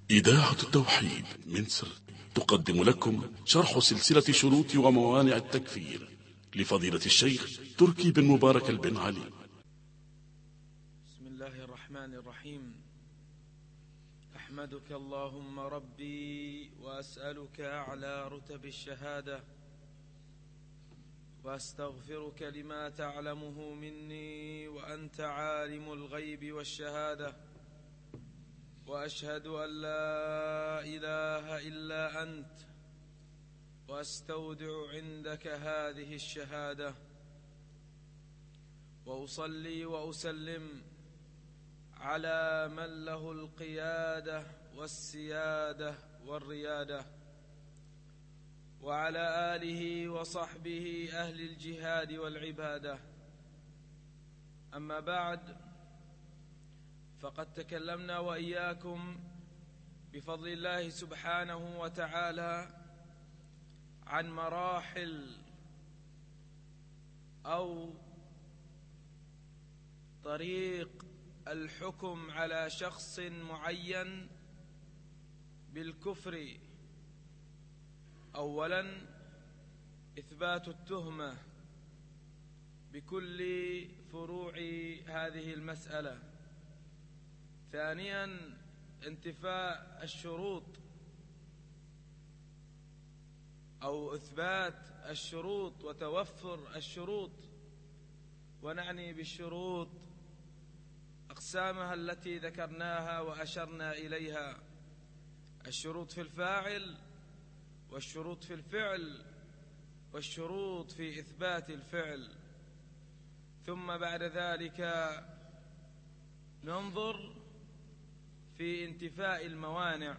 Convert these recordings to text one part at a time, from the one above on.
إذاعة التوحيد من سرت تقدم لكم شرح سلسلة شروط وموانع التكفير لفضيلة الشيخ تركي بن مبارك بن علي. بسم الله الرحمن الرحيم. أحمدك اللهم ربي وأسألك أعلى رتب الشهادة، وأستغفرك لما تعلمه مني وأنت عالم الغيب والشهادة، وأشهد أن لا إله إلا أنت، وأستودع عندك هذه الشهادة، وأصلي وأسلم على من له القيادة والسيادة والريادة، وعلى آله وصحبه أهل الجهاد والعبادة. أما بعد، فقد تكلمنا وإياكم بفضل الله سبحانه وتعالى عن مراحل أو طريق الحكم على شخص معين بالكفر. أولا، إثبات التهمة بكل فروع هذه المسألة. ثانيا، انتفاء الشروط أو إثبات الشروط وتوفر الشروط، ونعني بالشروط أقسامها التي ذكرناها وأشرنا إليها: الشروط في الفاعل، والشروط في الفعل، والشروط في إثبات الفعل. ثم بعد ذلك ننظر في انتفاء الموانع،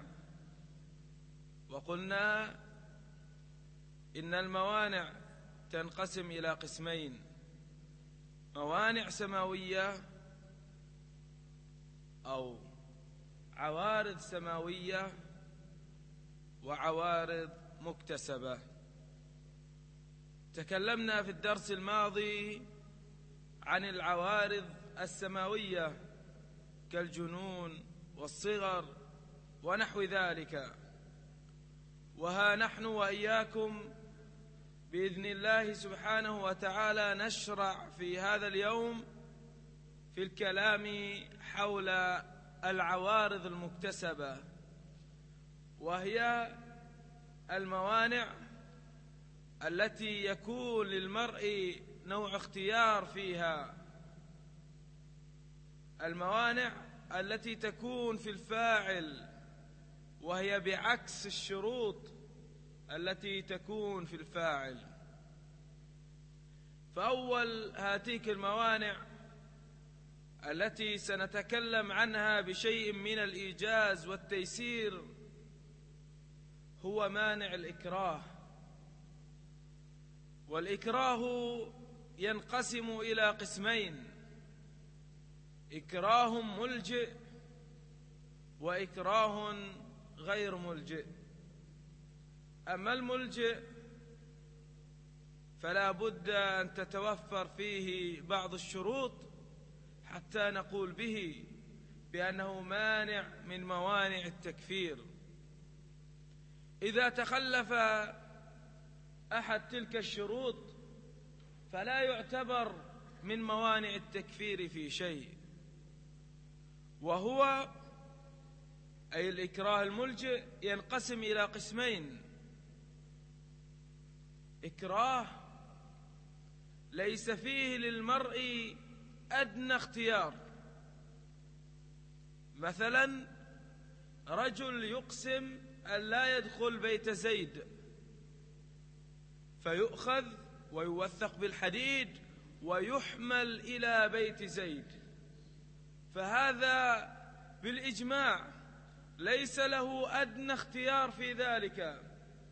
وقلنا إن الموانع تنقسم إلى قسمين: موانع سماوية أو عوارض سماوية، وعوارض مكتسبة. تكلمنا في الدرس الماضي عن العوارض السماوية كالجنون والصغر ونحو ذلك، وها نحن وإياكم بإذن الله سبحانه وتعالى نشرع في هذا اليوم في الكلام حول العوارض المكتسبة، وهي الموانع التي يكون للمرء نوع اختيار فيها، الموانع التي تكون في الفاعل وهي بعكس الشروط التي تكون في الفاعل. فأول هاتيك الموانع التي سنتكلم عنها بشيء من الإيجاز والتيسير هو مانع الإكراه. والإكراه ينقسم إلى قسمين: إكراه ملجئ وإكراه غير ملجئ. أما الملجئ فلا بد أن تتوفر فيه بعض الشروط حتى نقول به بأنه مانع من موانع التكفير. إذا تخلف أحد تلك الشروط فلا يعتبر من موانع التكفير في شيء، وهو أي الإكراه الملجئ ينقسم إلى قسمين: إكراه ليس فيه للمرء أدنى اختيار. مثلا رجل يقسم أن لا يدخل بيت زيد، فيؤخذ ويوثق بالحديد ويحمل إلى بيت زيد، فهذا بالإجماع ليس له أدنى اختيار في ذلك.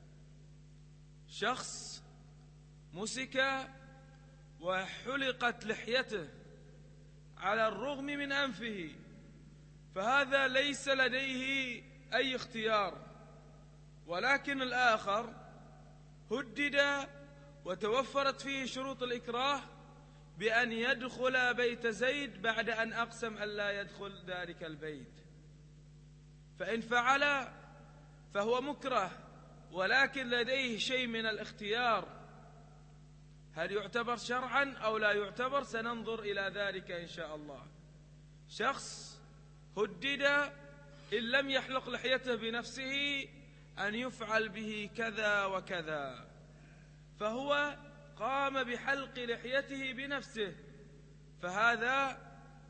شخص مسك وحلقت لحيته على الرغم من أنفه، فهذا ليس لديه أي اختيار، ولكن الآخر هدد وتوفرت فيه شروط الإكراه بأن يدخل بيت زيد بعد أن أقسم أن لا يدخل ذلك البيت، فإن فعل فهو مكره، ولكن لديه شيء من الاختيار. هل يعتبر شرعا أو لا يعتبر؟ سننظر إلى ذلك إن شاء الله. شخص هدد إن لم يحلق لحيته بنفسه أن يفعل به كذا وكذا، فهو قام بحلق لحيته بنفسه، فهذا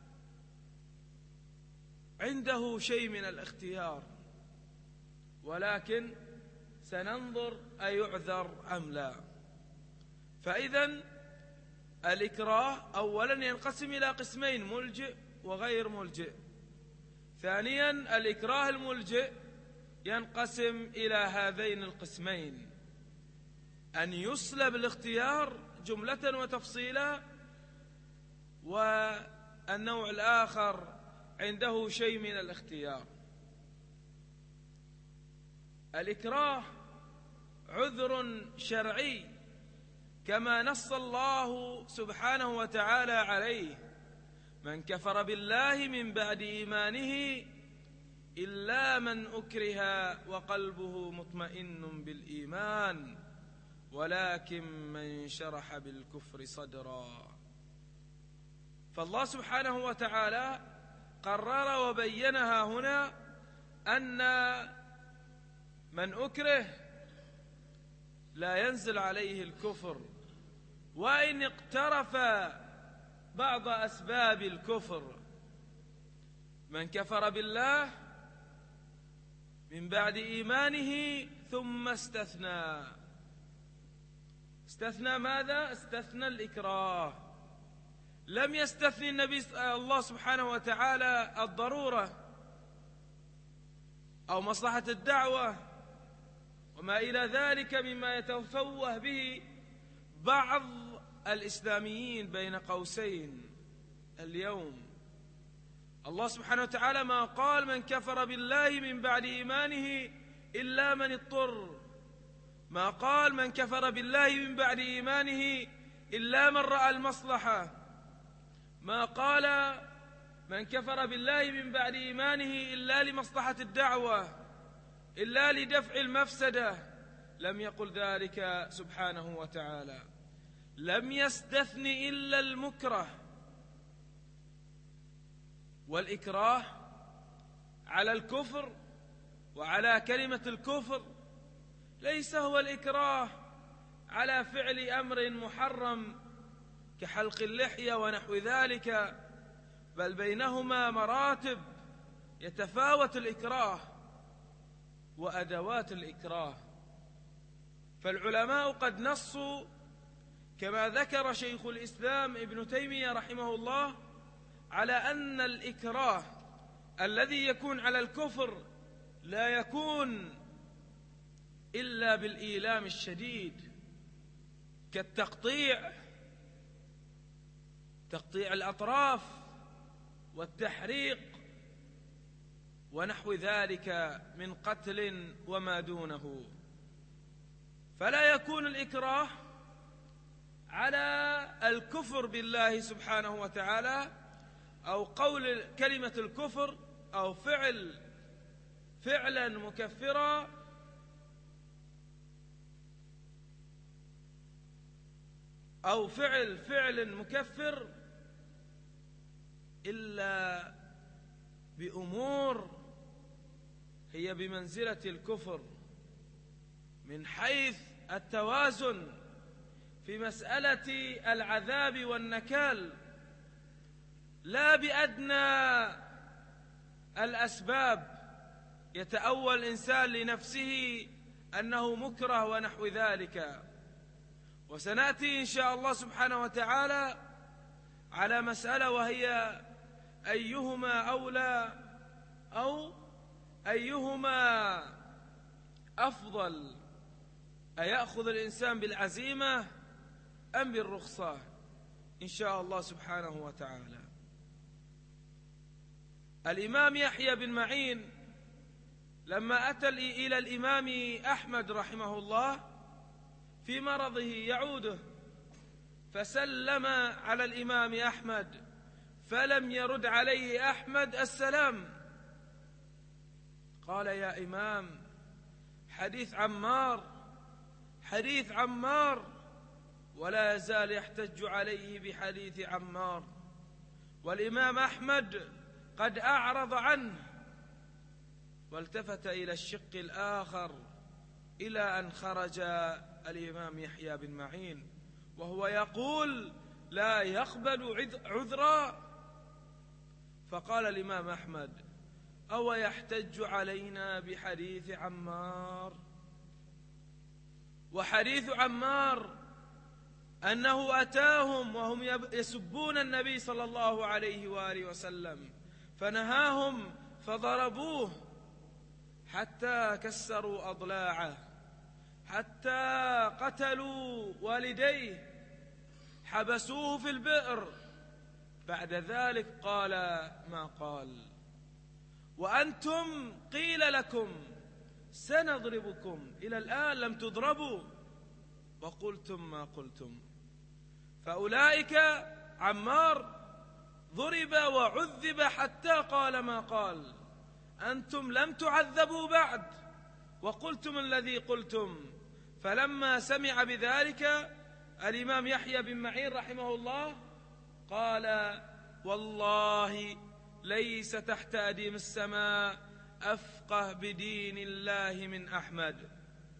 عنده شيء من الاختيار، ولكن سننظر أيعذر أم لا. فإذن الإكراه أولا ينقسم إلى قسمين: ملجئ وغير ملجئ. ثانيا الإكراه الملجئ ينقسم إلى هذين القسمين: أن يسلب الاختيار جملة وتفصيلا، والنوع الآخر عنده شيء من الاختيار. الإكراه عذر شرعي كما نص الله سبحانه وتعالى عليه: من كفر بالله من بعد إيمانه إلا من أكره وقلبه مطمئن بالإيمان ولكن من شرح بالكفر صدرا. فالله سبحانه وتعالى قرر وبينها هنا أن من أكره لا ينزل عليه الكفر، وإن اقترف بعض أسباب الكفر. من كفر بالله من بعد إيمانه ثم استثنى ماذا؟ استثنى الإكراه. لم يستثني النبي الله سبحانه وتعالى الضرورة أو مصلحة الدعوة وما إلى ذلك مما يتفوه به بعض الإسلاميين بين قوسين اليوم. الله سبحانه وتعالى ما قال من كفر بالله من بعد إيمانه إلا من اضطر، ما قال من كفر بالله من بعد إيمانه إلا من رأى المصلحة، ما قال من كفر بالله من بعد إيمانه إلا لمصلحة الدعوة، إلا لدفع المفسدة. لم يقل ذلك سبحانه وتعالى. لم يستثن إلا المكره. والإكراه على الكفر وعلى كلمة الكفر ليس هو الإكراه على فعل أمر محرم كحلق اللحية ونحو ذلك، بل بينهما مراتب يتفاوت الإكراه وأدوات الإكراه. فالعلماء قد نصوا كما ذكر شيخ الإسلام ابن تيمية رحمه الله على أن الإكراه الذي يكون على الكفر لا يكون إلا بالإيلام الشديد، كالتقطيع، تقطيع الأطراف والتحريق ونحو ذلك من قتل وما دونه. فلا يكون الإكراه على الكفر بالله سبحانه وتعالى أو قول كلمة الكفر أو فعلا مكفرا أو فعل مكفر إلا بأمور هي بمنزلة الكفر من حيث التوازن في مسألة العذاب والنكال، لا بأدنى الأسباب يتأول الإنسان لنفسه أنه مكره ونحو ذلك. وسنأتي إن شاء الله سبحانه وتعالى على مسألة وهي أيهما أولى أو أيهما أفضل، أيأخذ الإنسان بالعزيمة أم بالرخصة إن شاء الله سبحانه وتعالى. الإمام يحيى بن معين لما أتى إلى الإمام أحمد رحمه الله في مرضه يعوده، فسلم على الإمام أحمد فلم يرد عليه أحمد السلام. قال: يا إمام، حديث عمار، ولا يزال يحتج عليه بحديث عمار، والإمام أحمد قد أعرض عنه. والتفت إلى الشق الآخر إلى أن خرج الإمام يحيى بن معين وهو يقول: لا يقبل عذرا. فقال الإمام أحمد: أو يحتج علينا بحديث عمار؟ وحديث عمار أنه أتاهم وهم يسبون النبي صلى الله عليه وآله وسلم، فنهاهم فضربوه حتى كسروا أضلاعه، حتى قتلوا والديه، حبسوه في البئر. بعد ذلك قال ما قال: وأنتم قيل لكم سنضربكم، إلى الآن لم تضربوا وقلتم ما قلتم. فأولئك عمار ضرب وعذب حتى قال ما قال، أنتم لم تعذبوا بعد وقلتم الذي قلتم. فلما سمع بذلك الإمام يحيى بن معين رحمه الله قال: والله ليس تحت أديم السماء أفقه بدين الله من أحمد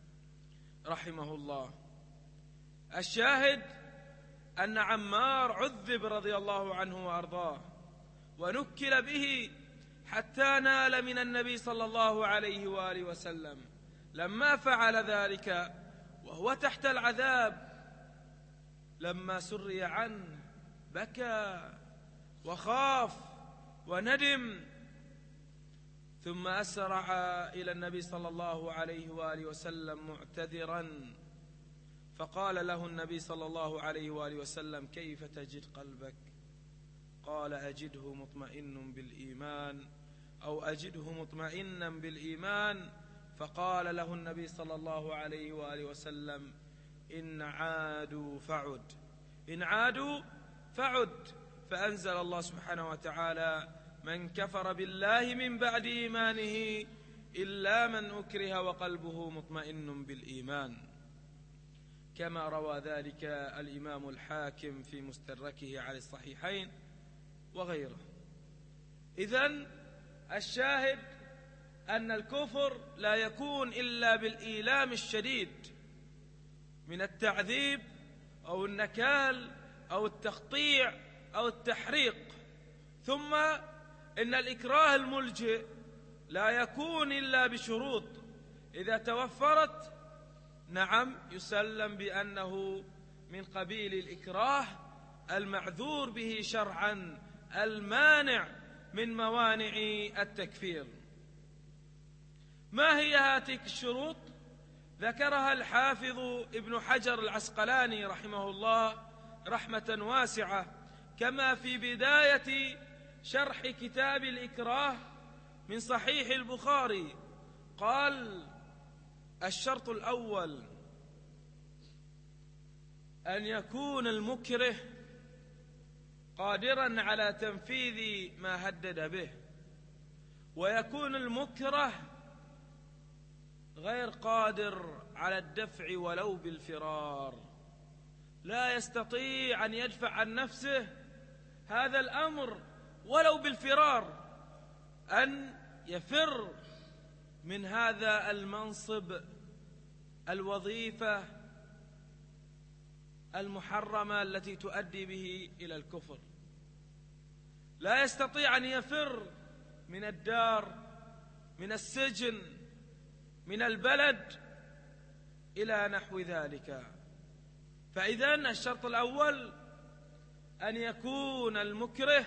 رحمه الله. الشاهد أن عمار عذب رضي الله عنه وأرضاه، ونكل به حتى نال من النبي صلى الله عليه وآله وسلم. لما فعل ذلك وهو تحت العذاب، لما سري عنه بكى وخاف وندم، ثم أسرع إلى النبي صلى الله عليه وآله وسلم معتذرا. فقال له النبي صلى الله عليه وآله وسلم: كيف تجد قلبك؟ قال: أجده مطمئن بالإيمان، أو أجده مطمئنا بالإيمان. فقال له النبي صلى الله عليه وآله وسلم: إن عادوا فعد، إن عادوا فعد. فأنزل الله سبحانه وتعالى: من كفر بالله من بعد إيمانه إلا من أكره وقلبه مطمئن بالإيمان، كما روى ذلك الإمام الحاكم في مستدركه على الصحيحين وغيره. إذن الشاهد أن الكفر لا يكون إلا بالإيلام الشديد من التعذيب أو النكال أو التقطيع أو التحريق. ثم إن الإكراه الملجئ لا يكون إلا بشروط، إذا توفرت نعم يسلم بأنه من قبيل الإكراه المعذور به شرعا المانع من موانع التكفير. ما هي هذه الشروط؟ ذكرها الحافظ ابن حجر العسقلاني رحمه الله رحمة واسعة، كما في بداية شرح كتاب الإكراه من صحيح البخاري. قال: الشرط الأول أن يكون المكره قادرا على تنفيذ ما هدد به، ويكون المكره غير قادر على الدفع ولو بالفرار، لا يستطيع أن يدفع عن نفسه هذا الأمر ولو بالفرار، أن يفر من هذا المنصب، الوظيفة المحرمة التي تؤدي به إلى الكفر. لا يستطيع أن يفر من الدار، من السجن، من البلد، إلى نحو ذلك. فإذن الشرط الأول أن يكون المكره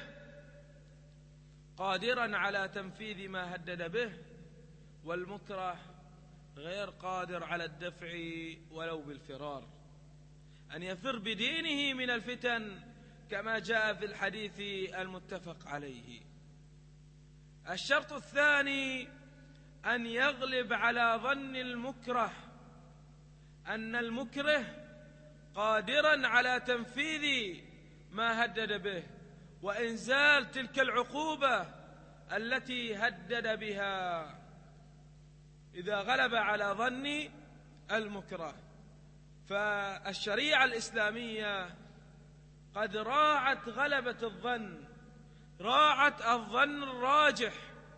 قادرا على تنفيذ ما هدد به، والمكره غير قادر على الدفع ولو بالفرار، أن يفر بدينه من الفتن كما جاء في الحديث المتفق عليه. الشرط الثاني أن يغلب على ظن المكره أن المكره قادرا على تنفيذ ما هدد به وإنزال تلك العقوبة التي هدد بها. إذا غلب على ظن المكره. فالشريعة الإسلامية قد راعت غلبة الظن، راعت الظن الراجح،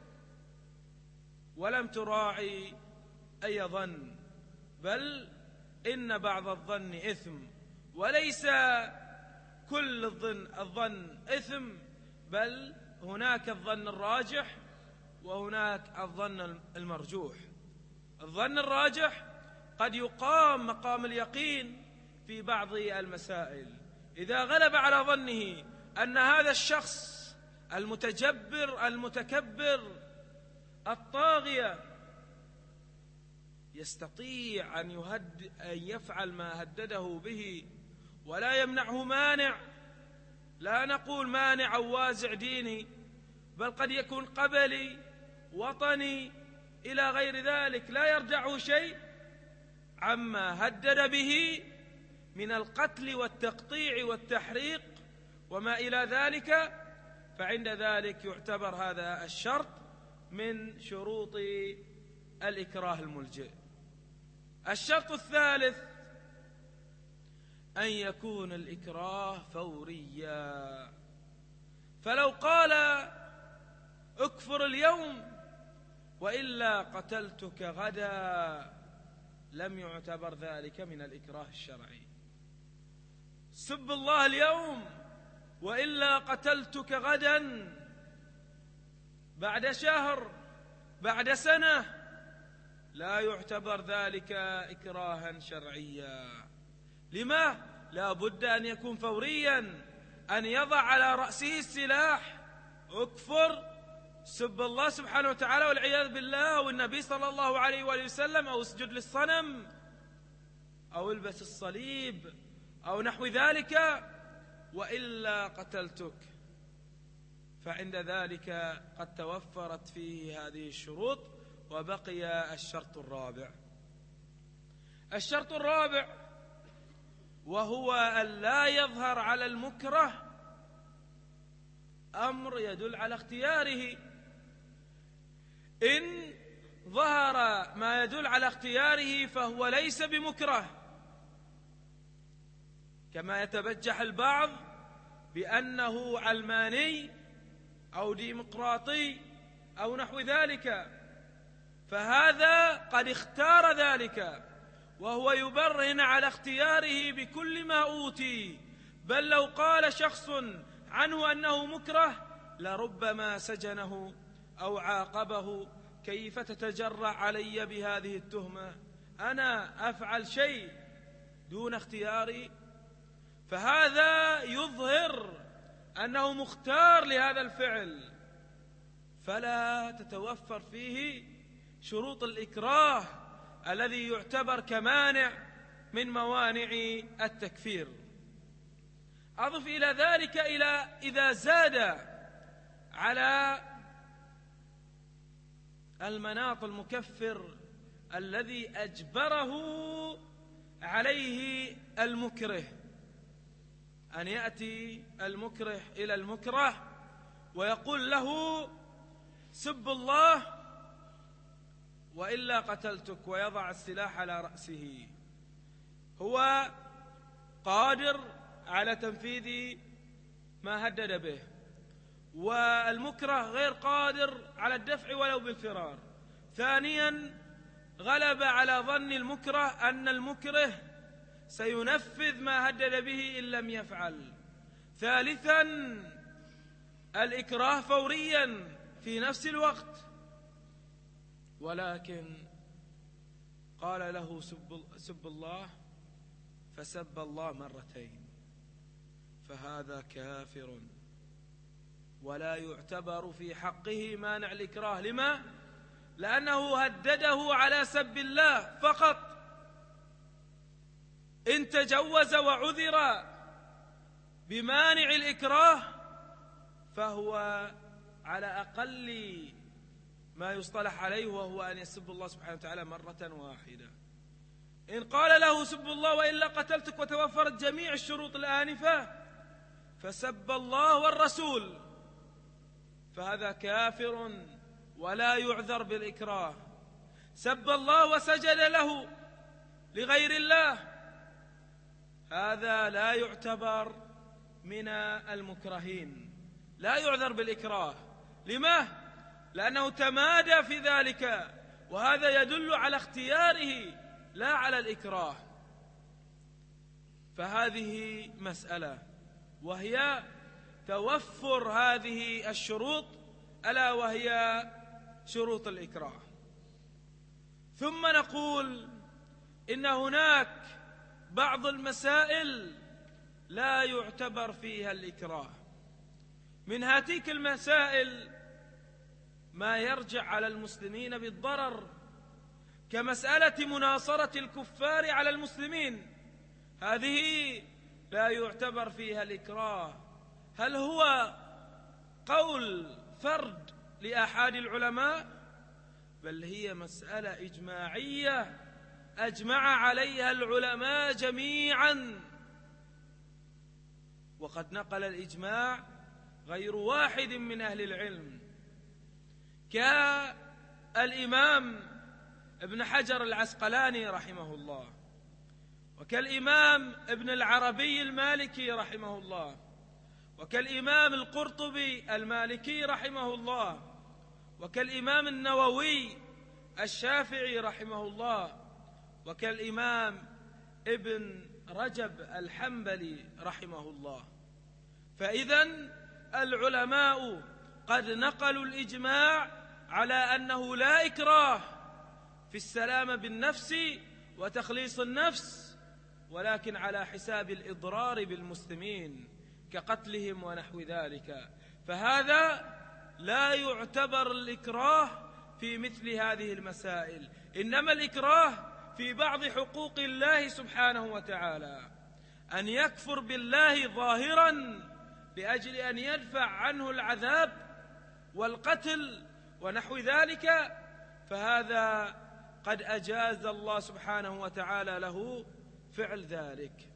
ولم تراعي أي ظن، بل إن بعض الظن إثم، وليس كل الظن إثم، بل هناك الظن الراجح وهناك الظن المرجوح. الظن الراجح قد يقام مقام اليقين في بعض المسائل، إذا غلب على ظنه أن هذا الشخص المتجبر المتكبر الطاغية يستطيع أن يفعل ما هدده به ولا يمنعه مانع، لا نقول مانع أو وازع ديني، بل قد يكون قبلي وطني إلى غير ذلك، لا يرجعه شيء عما هدد به من القتل والتقطيع والتحريق وما إلى ذلك، فعند ذلك يعتبر هذا الشرط من شروط الإكراه الملجئ. الشرط الثالث أن يكون الإكراه فوريا، فلو قال اكفر اليوم وإلا قتلتك غدا لم يعتبر ذلك من الإكراه الشرعي. سب الله اليوم وإلا قتلتك غدا، بعد شهر بعد سنة، لا يعتبر ذلك إكراها شرعيا. لما؟ لا بد أن يكون فوريا، أن يضع على رأسه السلاح، اكفر، سب الله سبحانه وتعالى والعياذ بالله والنبي صلى الله عليه وآله وسلم، أو اسجد للصنم، أو البس الصليب، أو نحو ذلك، وإلا قتلتك. فعند ذلك قد توفرت فيه هذه الشروط، وبقي الشرط الرابع. الشرط الرابع وهو أن لا يظهر على المكره أمر يدل على اختياره. إن ظهر ما يدل على اختياره فهو ليس بمكره، كما يتبجح البعض بأنه علماني أو ديمقراطي أو نحو ذلك، فهذا قد اختار ذلك وهو يبرهن على اختياره بكل ما أوتي، بل لو قال شخص عنه أنه مكره لربما سجنه أو عاقبه: كيف تتجرأ علي بهذه التهمة؟ أنا أفعل شيء دون اختياري. فهذا يظهر أنه مختار لهذا الفعل، فلا تتوفر فيه شروط الإكراه الذي يعتبر كمانع من موانع التكفير. أضف إلى ذلك إذا زاد على المناط المكفر الذي أجبره عليه المكره، أن يأتي المكره إلى المكره ويقول له سب الله وإلا قتلتك، ويضع السلاح على رأسه. هو قادر على تنفيذ ما هدد به، والمكره غير قادر على الدفع ولو بالفرار. ثانيا، غلب على ظن المكره أن المكره سينفذ ما هدد به إن لم يفعل. ثالثا، الإكراه فوريا في نفس الوقت، ولكن قال له سب الله فسب الله مرتين، فهذا كافر ولا يعتبر في حقه مانع الإكراه. لما؟ لأنه هدده على سب الله فقط. إن تجوز وعذر بمانع الإكراه فهو على أقل ما يصطلح عليه، وهو أن يسب الله سبحانه وتعالى مرة واحدة. إن قال له سب الله وإلا قتلتك وتوفرت جميع الشروط الآنفة فسب الله والرسول، فهذا كافر ولا يعذر بالإكراه. سب الله وسجد له لغير الله، هذا لا يعتبر من المكرهين، لا يعذر بالإكراه. لما؟ لأنه تمادى في ذلك، وهذا يدل على اختياره لا على الإكراه. فهذه مسألة، وهي توفر هذه الشروط، ألا وهي شروط الإكراه. ثم نقول إن هناك بعض المسائل لا يعتبر فيها الإكراه. من هاتيك المسائل ما يرجع على المسلمين بالضرر، كمسألة مناصرة الكفار على المسلمين، هذه لا يعتبر فيها الإكراه. هل هو قول فرد لأحد العلماء؟ بل هي مسألة إجماعية أجمع عليها العلماء جميعا، وقد نقل الإجماع غير واحد من أهل العلم، كالإمام ابن حجر العسقلاني رحمه الله، وكالإمام ابن العربي المالكي رحمه الله، وكالإمام القرطبي المالكي رحمه الله، وكالإمام النووي الشافعي رحمه الله، وكالإمام ابن رجب الحنبلي رحمه الله. فإذن العلماء قد نقلوا الإجماع على أنه لا إكراه في السلام بالنفس وتخليص النفس، ولكن على حساب الإضرار بالمسلمين كقتلهم ونحو ذلك. فهذا لا يعتبر الإكراه في مثل هذه المسائل، إنما الإكراه في بعض حقوق الله سبحانه وتعالى، أن يكفر بالله ظاهرا لأجل أن يدفع عنه العذاب والقتل ونحو ذلك، فهذا قد أجاز الله سبحانه وتعالى له فعل ذلك.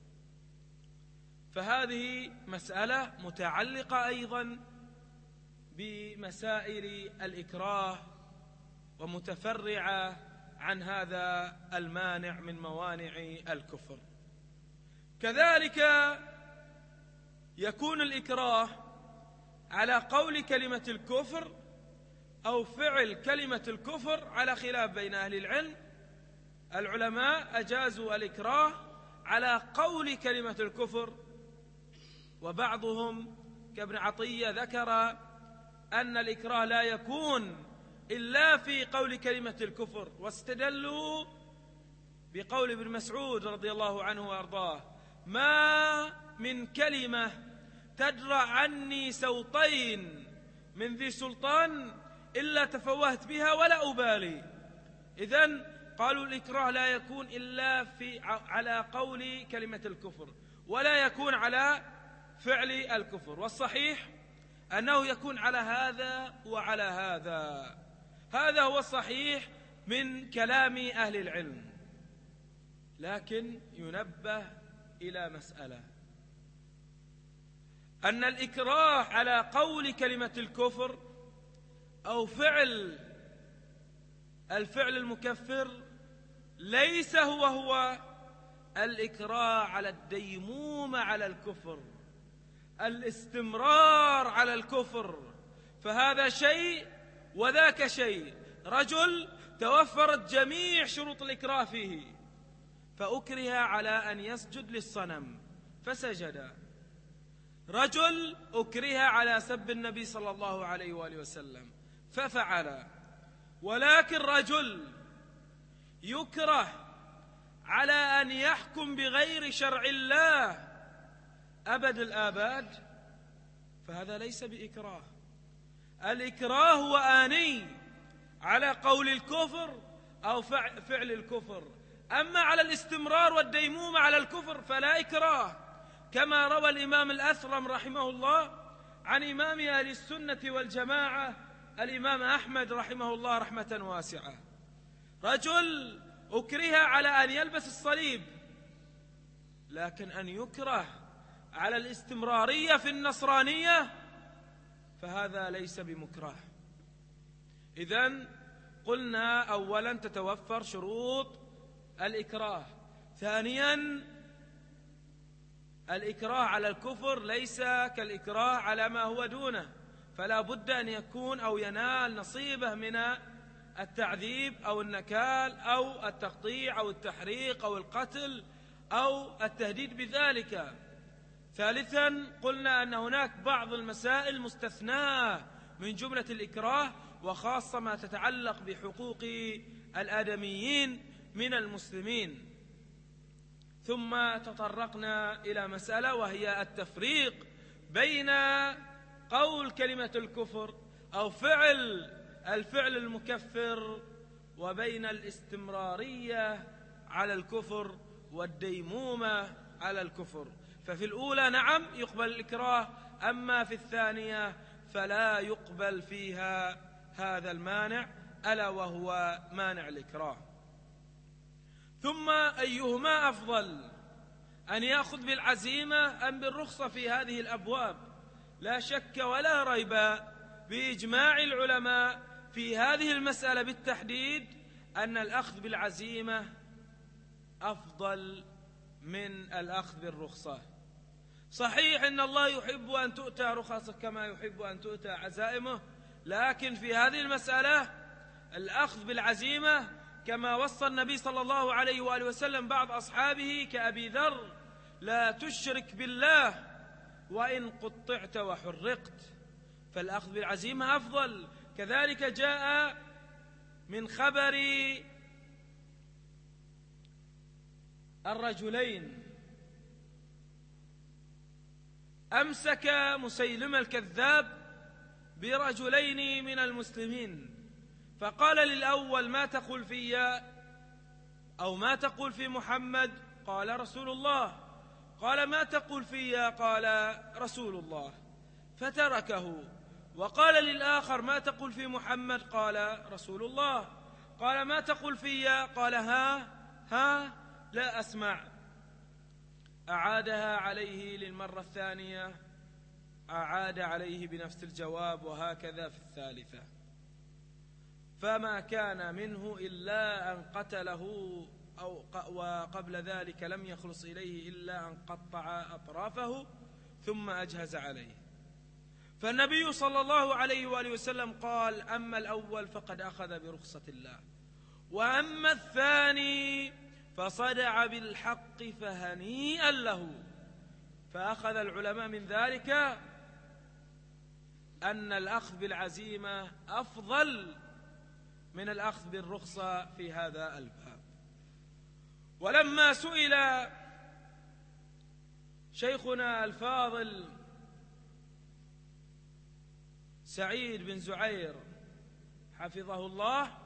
فهذه مسألة متعلقة أيضا بمسائل الإكراه ومتفرعة عن هذا المانع من موانع الكفر. كذلك يكون الإكراه على قول كلمة الكفر أو فعل كلمة الكفر على خلاف بين أهل العلم. العلماء أجازوا الإكراه على قول كلمة الكفر، وبعضهم كابن عطية ذكر أن الإكراه لا يكون إلا في قول كلمة الكفر، واستدلوا بقول ابن مسعود رضي الله عنه وأرضاه: ما من كلمة تدرع عني سوطين من ذي سلطان إلا تفوهت بها ولا أبالي. إذن قالوا الإكراه لا يكون إلا على قول كلمة الكفر، ولا يكون على فعل الكفر. والصحيح أنه يكون على هذا وعلى هذا، هذا هو الصحيح من كلام أهل العلم. لكن ينبه إلى مسألة، أن الإكراه على قول كلمة الكفر أو فعل الفعل المكفر ليس هو الإكراه على الديمومة على الكفر، الاستمرار على الكفر، فهذا شيء وذاك شيء. رجل توفرت جميع شروط الإكراه فيه فأكره على أن يسجد للصنم فسجد، رجل أكره على سب النبي صلى الله عليه وآله وسلم ففعل. ولكن رجل يكره على أن يحكم بغير شرع الله أبد الآباد، فهذا ليس بإكراه. الإكراه هو آني على قول الكفر أو فعل الكفر، أما على الاستمرار والديمومة على الكفر فلا إكراه، كما روى الإمام الأثرم رحمه الله عن إمام أهل السنة والجماعة الإمام أحمد رحمه الله رحمة واسعة: رجل أكره على أن يلبس الصليب، لكن أن يكره على الاستمرارية في النصرانية فهذا ليس بمكره. إذن قلنا أولا تتوفر شروط الإكراه. ثانيا الإكراه على الكفر ليس كالإكراه على ما هو دونه، فلا بد أن يكون أو ينال نصيبه من التعذيب أو النكال أو التقطيع أو التحريق أو القتل أو التهديد بذلك. ثالثا قلنا أن هناك بعض المسائل مستثناة من جملة الإكراه، وخاصة ما تتعلق بحقوق الآدميين من المسلمين. ثم تطرقنا إلى مسألة وهي التفريق بين قول كلمة الكفر أو الفعل المكفر وبين الاستمرارية على الكفر والديمومة على الكفر. ففي الأولى نعم يقبل الإكراه، أما في الثانية فلا يقبل فيها هذا المانع، ألا وهو مانع الإكراه. ثم أيهما أفضل، أن يأخذ بالعزيمة أم بالرخصة في هذه الأبواب؟ لا شك ولا ريب بإجماع العلماء في هذه المسألة بالتحديد أن الأخذ بالعزيمة أفضل من الأخذ بالرخصة. صحيح أن الله يحب أن تؤتى رخصه كما يحب أن تؤتى عزائمه، لكن في هذه المسألة الأخذ بالعزيمة كما وصى النبي صلى الله عليه وآله وسلم بعض أصحابه كأبي ذر: لا تشرك بالله وإن قطعت وحرقت. فالأخذ بالعزيمة أفضل. كذلك جاء من خبر الرجلين أمسك مسيلمة الكذاب برجلين من المسلمين، فقال للأول: ما تقول في أو ما تقول في محمد؟ قال: رسول الله. قال: ما تقول في؟ قال: رسول الله. فتركه. وقال للآخر: ما تقول في محمد؟ قال: رسول الله. قال: ما تقول في؟ قال: ها لا أسمع. أعادها عليه للمرة الثانية، أعاد عليه بنفس الجواب، وهكذا في الثالثة. فما كان منه إلا أن قتله، وقبل ذلك لم يخلص إليه إلا أن قطع أطرافه ثم أجهز عليه. فالنبي صلى الله عليه وآله وسلم قال: أما الأول فقد أخذ برخصة الله، وأما الثاني فصدع بالحق فهنيئا له. فأخذ العلماء من ذلك أن الأخذ بالعزيمة أفضل من الأخذ بالرخصة في هذا الباب. ولما سئل شيخنا الفاضل سعيد بن زعير حفظه الله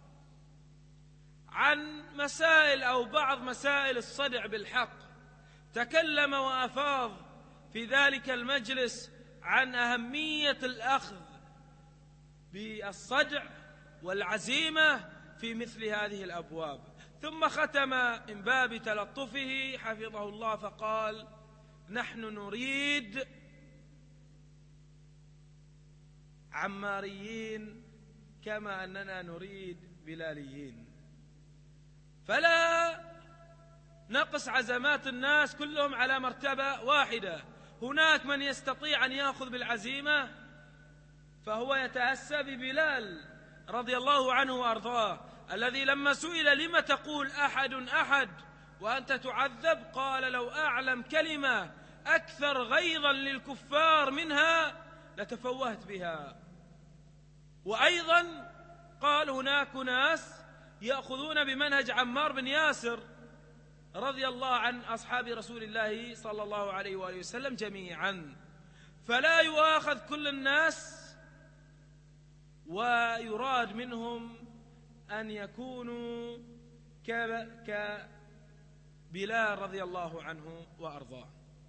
عن مسائل أو بعض مسائل الصدع بالحق، تكلم وأفاض في ذلك المجلس عن أهمية الأخذ بالصدع والعزيمة في مثل هذه الأبواب. ثم ختم من باب تلطفه حفظه الله فقال: نحن نريد عماريين كما أننا نريد بلاليين، فلا نقص عزمات الناس كلهم على مرتبة واحدة. هناك من يستطيع أن يأخذ بالعزيمة فهو يتأسى ببلال رضي الله عنه وأرضاه، الذي لما سئل: لم تقول أحد وأنت تعذب؟ قال: لو أعلم كلمة أكثر غيظا للكفار منها لتفوهت بها. وأيضا قال: هناك ناس يأخذون بمنهج عمار بن ياسر رضي الله عن أصحاب رسول الله صلى الله عليه وآله وسلم جميعا. فلا يؤاخذ كل الناس ويراد منهم أن يكونوا كبلال رضي الله عنه وأرضاه.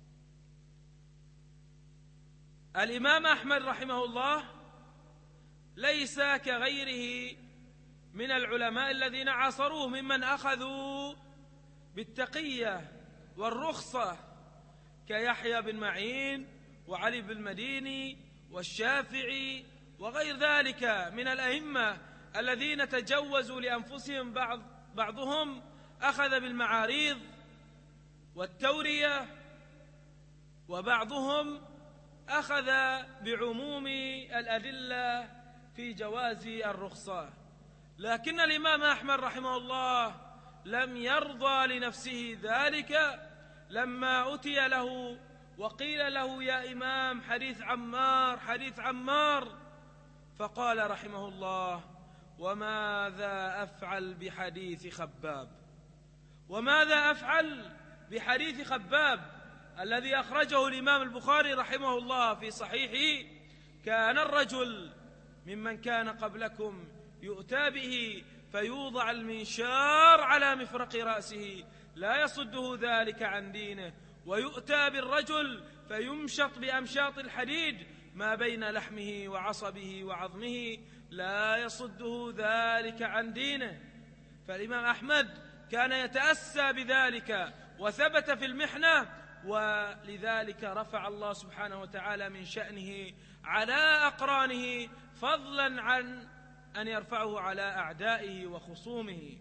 الإمام أحمد رحمه الله ليس كغيره من العلماء الذين عاصروه ممن أخذوا بالتقية والرخصة، كيحيى بن معين وعلي بن المديني والشافعي وغير ذلك من الأئمة الذين تجوزوا لأنفسهم، بعضهم أخذ بالمعاريض والتورية، وبعضهم أخذ بعموم الأدلة في جواز الرخصة. لكن الإمام أحمد رحمه الله لم يرضى لنفسه ذلك لما أتي له وقيل له: يا إمام، حديث عمار حديث عمار. فقال رحمه الله: وماذا أفعل بحديث خباب؟ وماذا أفعل بحديث خباب الذي أخرجه الإمام البخاري رحمه الله في صحيحه: كان الرجل ممن كان قبلكم يؤتى به فيوضع المنشار على مفرق رأسه لا يصده ذلك عن دينه، ويؤتى بالرجل فيمشط بأمشاط الحديد ما بين لحمه وعصبه وعظمه لا يصده ذلك عن دينه. فالإمام أحمد كان يتأسى بذلك وثبت في المحنة، ولذلك رفع الله سبحانه وتعالى من شأنه على أقرانه، فضلا عن أن يرفعه على أعدائه وخصومه.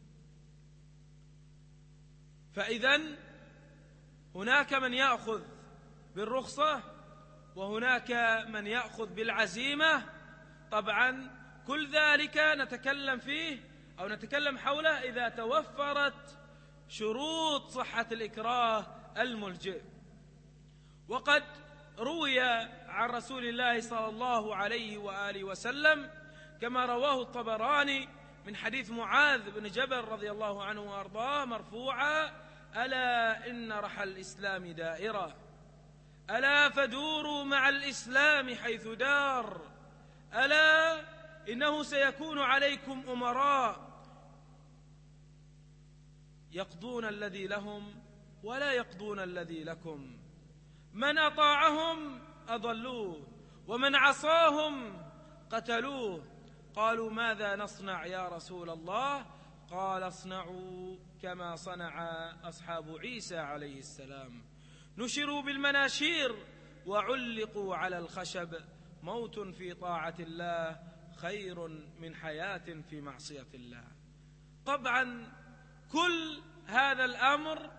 فإذن هناك من يأخذ بالرخصة وهناك من يأخذ بالعزيمة. طبعا كل ذلك نتكلم فيه أو نتكلم حوله إذا توفرت شروط صحة الإكراه الملجئ. وقد روي عن رسول الله صلى الله عليه وآله وسلم كما رواه الطبراني من حديث معاذ بن جبل رضي الله عنه وأرضاه مرفوعا: ألا إن رحى الإسلام دائرة، ألا فدوروا مع الإسلام حيث دار، ألا إنه سيكون عليكم أمراء يقضون الذي لهم ولا يقضون الذي لكم، من أطاعهم أضلوه ومن عصاهم قتلوه. قالوا: ماذا نصنع يا رسول الله؟ قال: اصنعوا كما صنع أصحاب عيسى عليه السلام، نشروا بالمناشير وعلقوا على الخشب، موت في طاعة الله خير من حياة في معصية الله. طبعا كل هذا الأمر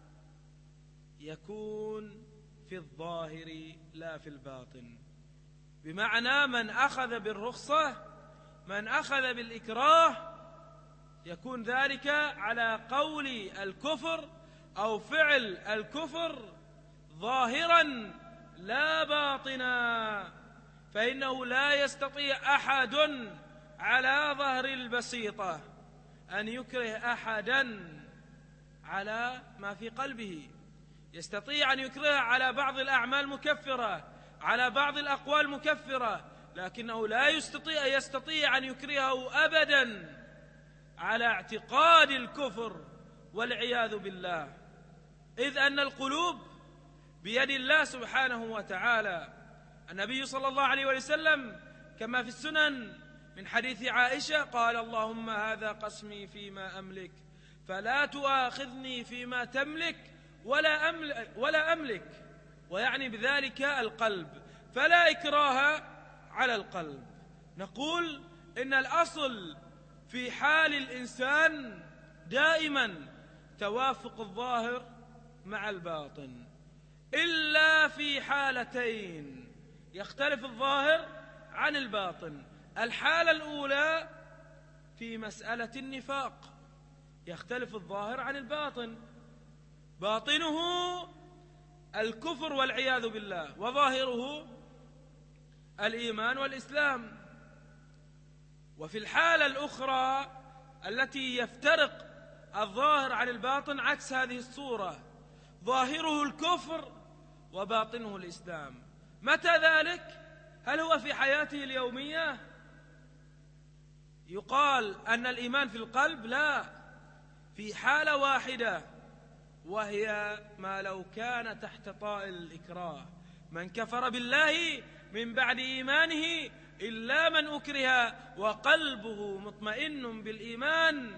يكون في الظاهر لا في الباطن، بمعنى من أخذ بالرخصة، من أخذ بالإكراه، يكون ذلك على قول الكفر أو فعل الكفر ظاهرا لا باطنا، فإنه لا يستطيع أحد على ظهر البسيطة أن يكره أحدا على ما في قلبه. يستطيع أن يكره على بعض الأعمال مكفرة، على بعض الأقوال مكفرة، لكنه لا يستطيع أن يكرهه أبدا على اعتقاد الكفر والعياذ بالله، إذ أن القلوب بيد الله سبحانه وتعالى. النبي صلى الله عليه وسلم كما في السنن من حديث عائشة قال: اللهم هذا قسمي فيما أملك فلا تؤاخذني فيما تملك ولا أملك، ويعني بذلك القلب، فلا إكراه على القلب. نقول إن الأصل في حال الإنسان دائما توافق الظاهر مع الباطن، إلا في حالتين يختلف الظاهر عن الباطن. الحالة الأولى في مسألة النفاق، يختلف الظاهر عن الباطن، باطنه الكفر والعياذ بالله وظاهره الإيمان والإسلام. وفي الحالة الأخرى التي يفترق الظاهر عن الباطن عكس هذه الصورة، ظاهره الكفر وباطنه الإسلام. متى ذلك؟ هل هو في حياته اليومية يقال أن الإيمان في القلب؟ لا، في حالة واحدة، وهي ما لو كان تحت طائل الإكراه. من كفر بالله من بعد إيمانه إلا من أكره وقلبه مطمئن بالإيمان،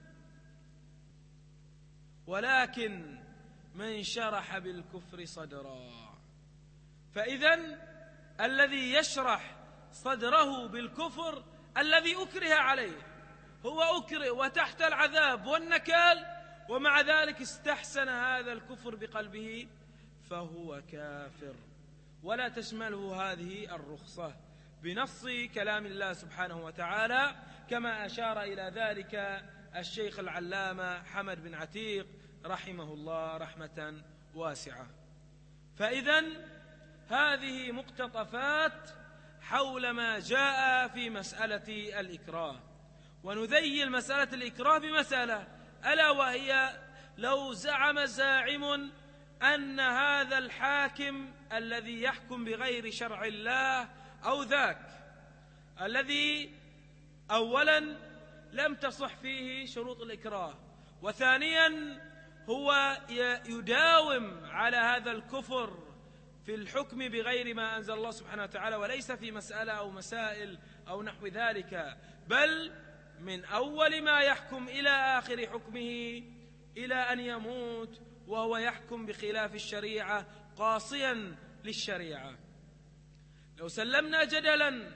ولكن من شرح بالكفر صدرا. فإذن الذي يشرح صدره بالكفر الذي أكره عليه، هو أكره وتحت العذاب والنكال، ومع ذلك استحسن هذا الكفر بقلبه، فهو كافر، ولا تشمله هذه الرخصة بنص كلام الله سبحانه وتعالى، كما أشار إلى ذلك الشيخ العلامة حمد بن عتيق رحمه الله رحمة واسعة. فإذن هذه مقتطفات حول ما جاء في مسألة الإكراه. ونذيل مسألة الإكراه بمسألة، ألا وهي لو زعم زاعم أن هذا الحاكم الذي يحكم بغير شرع الله أو ذاك الذي أولا لم تصح فيه شروط الإكراه، وثانيا هو يداوم على هذا الكفر في الحكم بغير ما أنزل الله سبحانه وتعالى، وليس في مسألة أو مسائل أو نحو ذلك، بل من أول ما يحكم إلى آخر حكمه إلى أن يموت وهو يحكم بخلاف الشريعة قاصيا للشريعة. لو سلمنا جدلا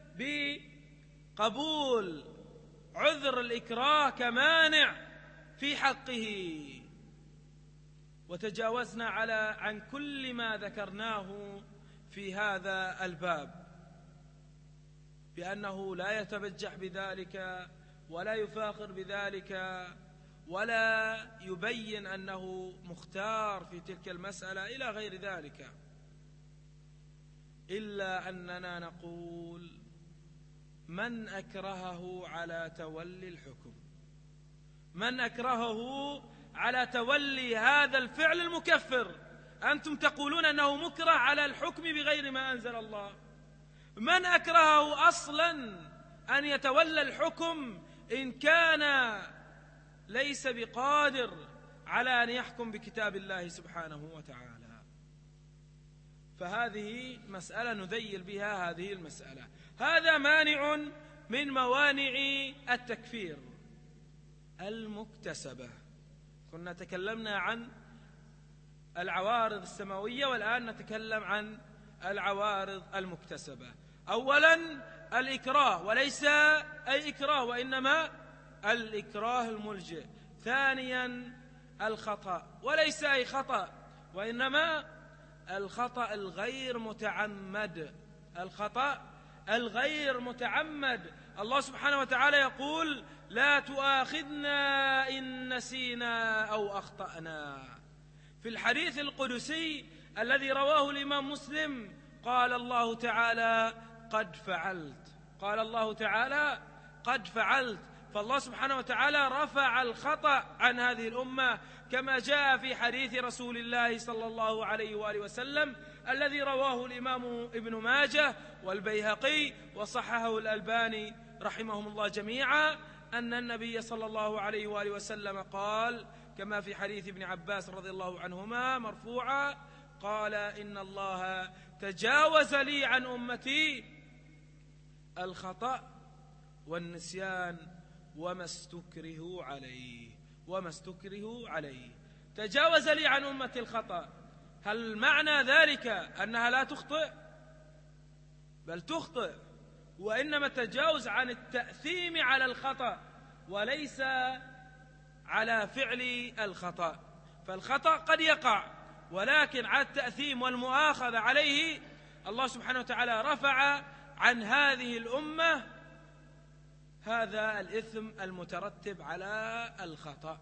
بقبول عذر الإكراه كمانع في حقه، وتجاوزنا عن كل ما ذكرناه في هذا الباب بأنه لا يتبجح بذلك ولا يفاخر بذلك ولا يبين أنه مختار في تلك المسألة إلى غير ذلك، إلا أننا نقول من أكرهه على تولي الحكم، من أكرهه على تولي هذا الفعل المكفر، أنتم تقولون أنه مكره على الحكم بغير ما أنزل الله، من أكرهه أصلا أن يتولى الحكم إن كان ليس بقادر على أن يحكم بكتاب الله سبحانه وتعالى؟ فهذه مسألة نذيل بها هذه المسألة. هذا مانع من موانع التكفير المكتسبة. كنا تكلمنا عن العوارض السماوية، والآن نتكلم عن العوارض المكتسبة. أولا الإكراه، وليس أي إكراه وإنما الإكراه الملجئ. ثانيا الخطأ، وليس أي خطأ وإنما الخطأ الغير متعمد، الخطأ الغير متعمد. الله سبحانه وتعالى يقول: لا تؤاخذنا إن نسينا أو أخطأنا. في الحديث القدسي الذي رواه الإمام مسلم قال الله تعالى: قد فعلت، قال الله تعالى: قد فعلت. فالله سبحانه وتعالى رفع الخطأ عن هذه الأمة، كما جاء في حديث رسول الله صلى الله عليه وآله وسلم الذي رواه الإمام ابن ماجه والبيهقي وصححه الألباني رحمهم الله جميعا، أن النبي صلى الله عليه وآله وسلم قال كما في حديث ابن عباس رضي الله عنهما مرفوعا، قال: إن الله تجاوز لي عن أمتي الخطأ والنسيان وما استكرهوا عليه، وما استكرهوا عليه. تجاوز لي عن أمتي الخطأ، هل معنى ذلك أنها لا تخطئ؟ بل تخطئ، وإنما التجاوز عن التأثيم على الخطأ وليس على فعل الخطأ. فالخطأ قد يقع، ولكن على التأثيم والمؤاخذة عليه الله سبحانه وتعالى رفع عن هذه الأمة هذا الإثم المترتب على الخطأ.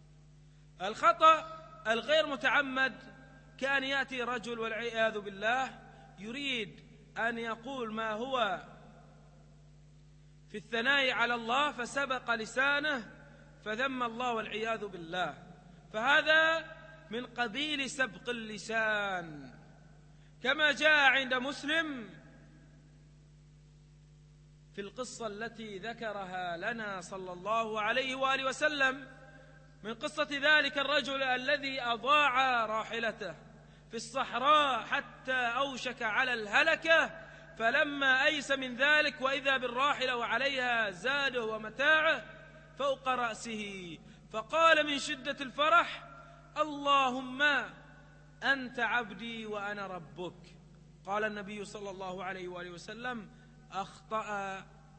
الخطأ الغير متعمد كان يأتي رجل والعياذ بالله يريد أن يقول ما هو في الثناء على الله فسبق لسانه فذم الله والعياذ بالله، فهذا من قبيل سبق اللسان، كما جاء عند مسلم في القصة التي ذكرها لنا صلى الله عليه وآله وسلم من قصة ذلك الرجل الذي أضاع راحلته في الصحراء حتى أوشك على الهلكة، فلما أيس من ذلك وإذا بالراحلة وعليها زاده ومتاعه فوق رأسه، فقال من شدة الفرح: اللهم أنت عبدي وأنا ربك. قال النبي صلى الله عليه وآله وسلم: أخطأ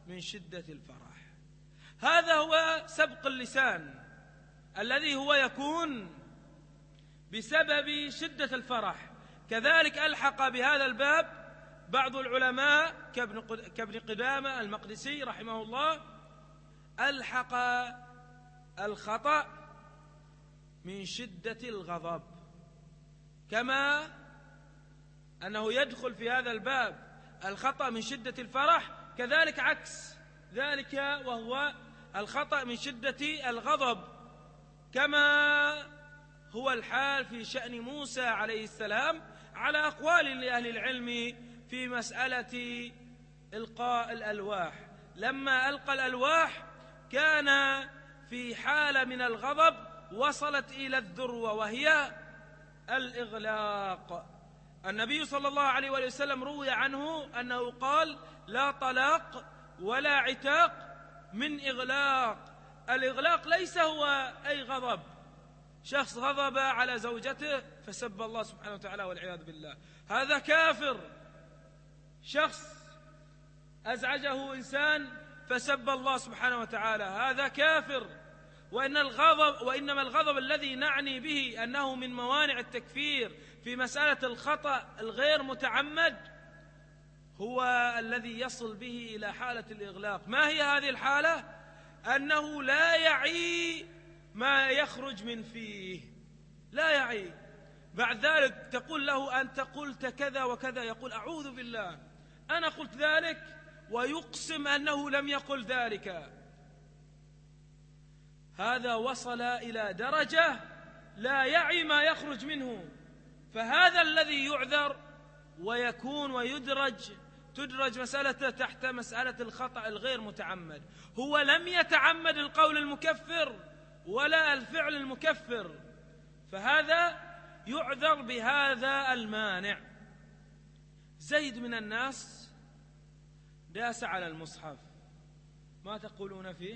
من شدة الفرح. هذا هو سبق اللسان الذي هو يكون بسبب شدة الفرح. كذلك ألحق بهذا الباب بعض العلماء كابن قدامة المقدسي رحمه الله، ألحق الخطأ من شدة الغضب، كما أنه يدخل في هذا الباب الخطأ من شدة الفرح، كذلك عكس ذلك وهو الخطأ من شدة الغضب، كما هو الحال في شأن موسى عليه السلام على أقوال لأهل العلم في مسألة إلقاء الألواح. لما ألقى الألواح كان في حالة من الغضب وصلت إلى الذروة وهي الإغلاق. النبي صلى الله عليه وسلم روي عنه أنه قال: لا طلاق ولا عتاق من إغلاق. الإغلاق ليس هو أي غضب، شخص غضب على زوجته فسب الله سبحانه وتعالى والعياذ بالله، هذا كافر. شخص أزعجه إنسان فسب الله سبحانه وتعالى، هذا كافر. وإنما الغضب الذي نعني به أنه من موانع التكفير في مسألة الخطأ الغير متعمد هو الذي يصل به إلى حالة الإغلاق. ما هي هذه الحالة؟ أنه لا يعي ما يخرج من فيه، لا يعي. بعد ذلك تقول له: أنت قلت كذا وكذا، يقول: أعوذ بالله أنا قلت ذلك، ويقسم أنه لم يقل ذلك. هذا وصل إلى درجة لا يعي ما يخرج منه، فهذا الذي يعذر ويكون تدرج مسألته تحت مسألة الخطأ الغير متعمد. هو لم يتعمد القول المكفر ولا الفعل المكفر، فهذا يعذر بهذا المانع. زيد من الناس داس على المصحف، ما تقولون فيه؟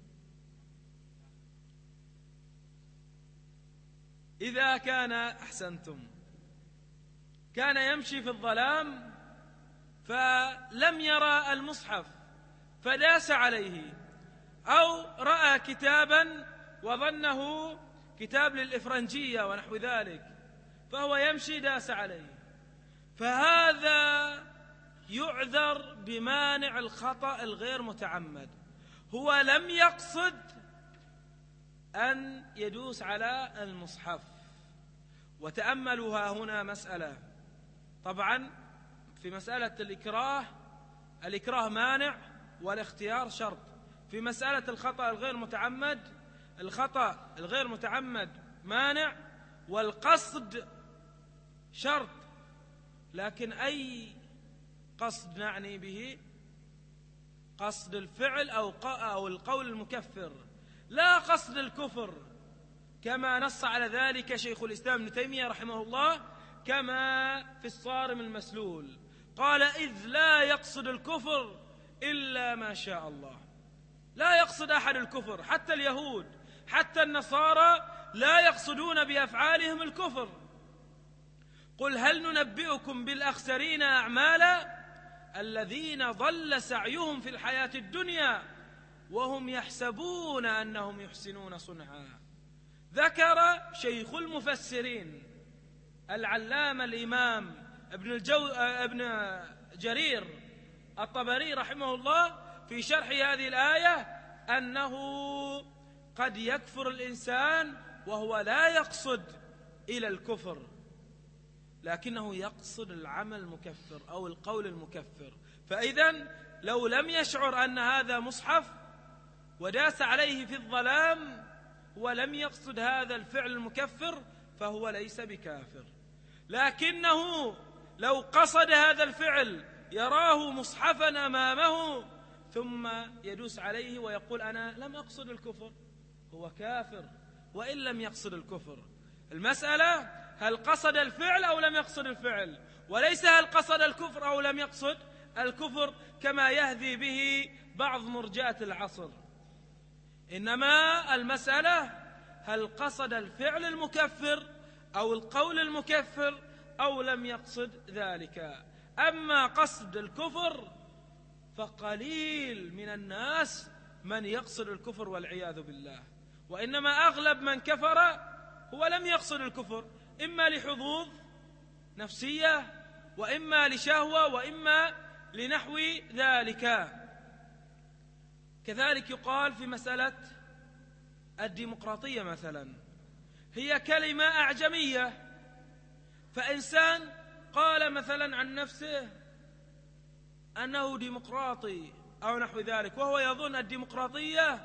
إذا كان أحسنتم كان يمشي في الظلام فلم يرى المصحف فداس عليه، أو رأى كتابا وظنه كتاب للإفرنجية ونحو ذلك فهو يمشي داس عليه، فهذا يعذر بمانع الخطأ الغير متعمد. هو لم يقصد أن يدوس على المصحف. وتأملوا ها هنا مسألة، طبعا في مسألة الإكراه مانع والاختيار شرط. في مسألة الخطأ الغير متعمد مانع والقصد شرط. لكن أي قصد نعني به؟ قصد الفعل أو القول المكفر، لا قصد الكفر، كما نص على ذلك شيخ الإسلام ابن تيمية رحمه الله كما في الصارم المسلول، قال: إذ لا يقصد الكفر إلا ما شاء الله. لا يقصد أحد الكفر، حتى اليهود حتى النصارى لا يقصدون بأفعالهم الكفر. قل هل ننبئكم بالأخسرين أعمالا الذين ضل سعيهم في الحياة الدنيا وهم يحسبون أنهم يحسنون صنعا. ذكر شيخ المفسرين العلامة الإمام ابن جرير الطبري رحمه الله في شرح هذه الآية أنه قد يكفر الإنسان وهو لا يقصد إلى الكفر، لكنه يقصد العمل المكفر أو القول المكفر. فإذن لو لم يشعر أن هذا مصحف وداس عليه في الظلام ولم يقصد هذا الفعل المكفر فهو ليس بكافر. لكنه لو قصد هذا الفعل، يراه مصحفا أمامه ثم يدوس عليه ويقول: أنا لم أقصد الكفر، هو كافر وإن لم يقصد الكفر. المسألة هل قصد الفعل أو لم يقصد الفعل، وليس هل قصد الكفر أو لم يقصد الكفر كما يهذي به بعض مرجئة العصر. إنما المسألة هل قصد الفعل المكفر أو القول المكفر أو لم يقصد ذلك. أما قصد الكفر فقليل من الناس من يقصد الكفر والعياذ بالله، وإنما أغلب من كفر هو لم يقصد الكفر، إما لحظوظ نفسية، وإما لشهوة، وإما لنحو ذلك. كذلك يقال في مسألة الديمقراطية مثلا، هي كلمة أعجمية، فإنسان قال مثلا عن نفسه أنه ديمقراطي أو نحو ذلك، وهو يظن الديمقراطية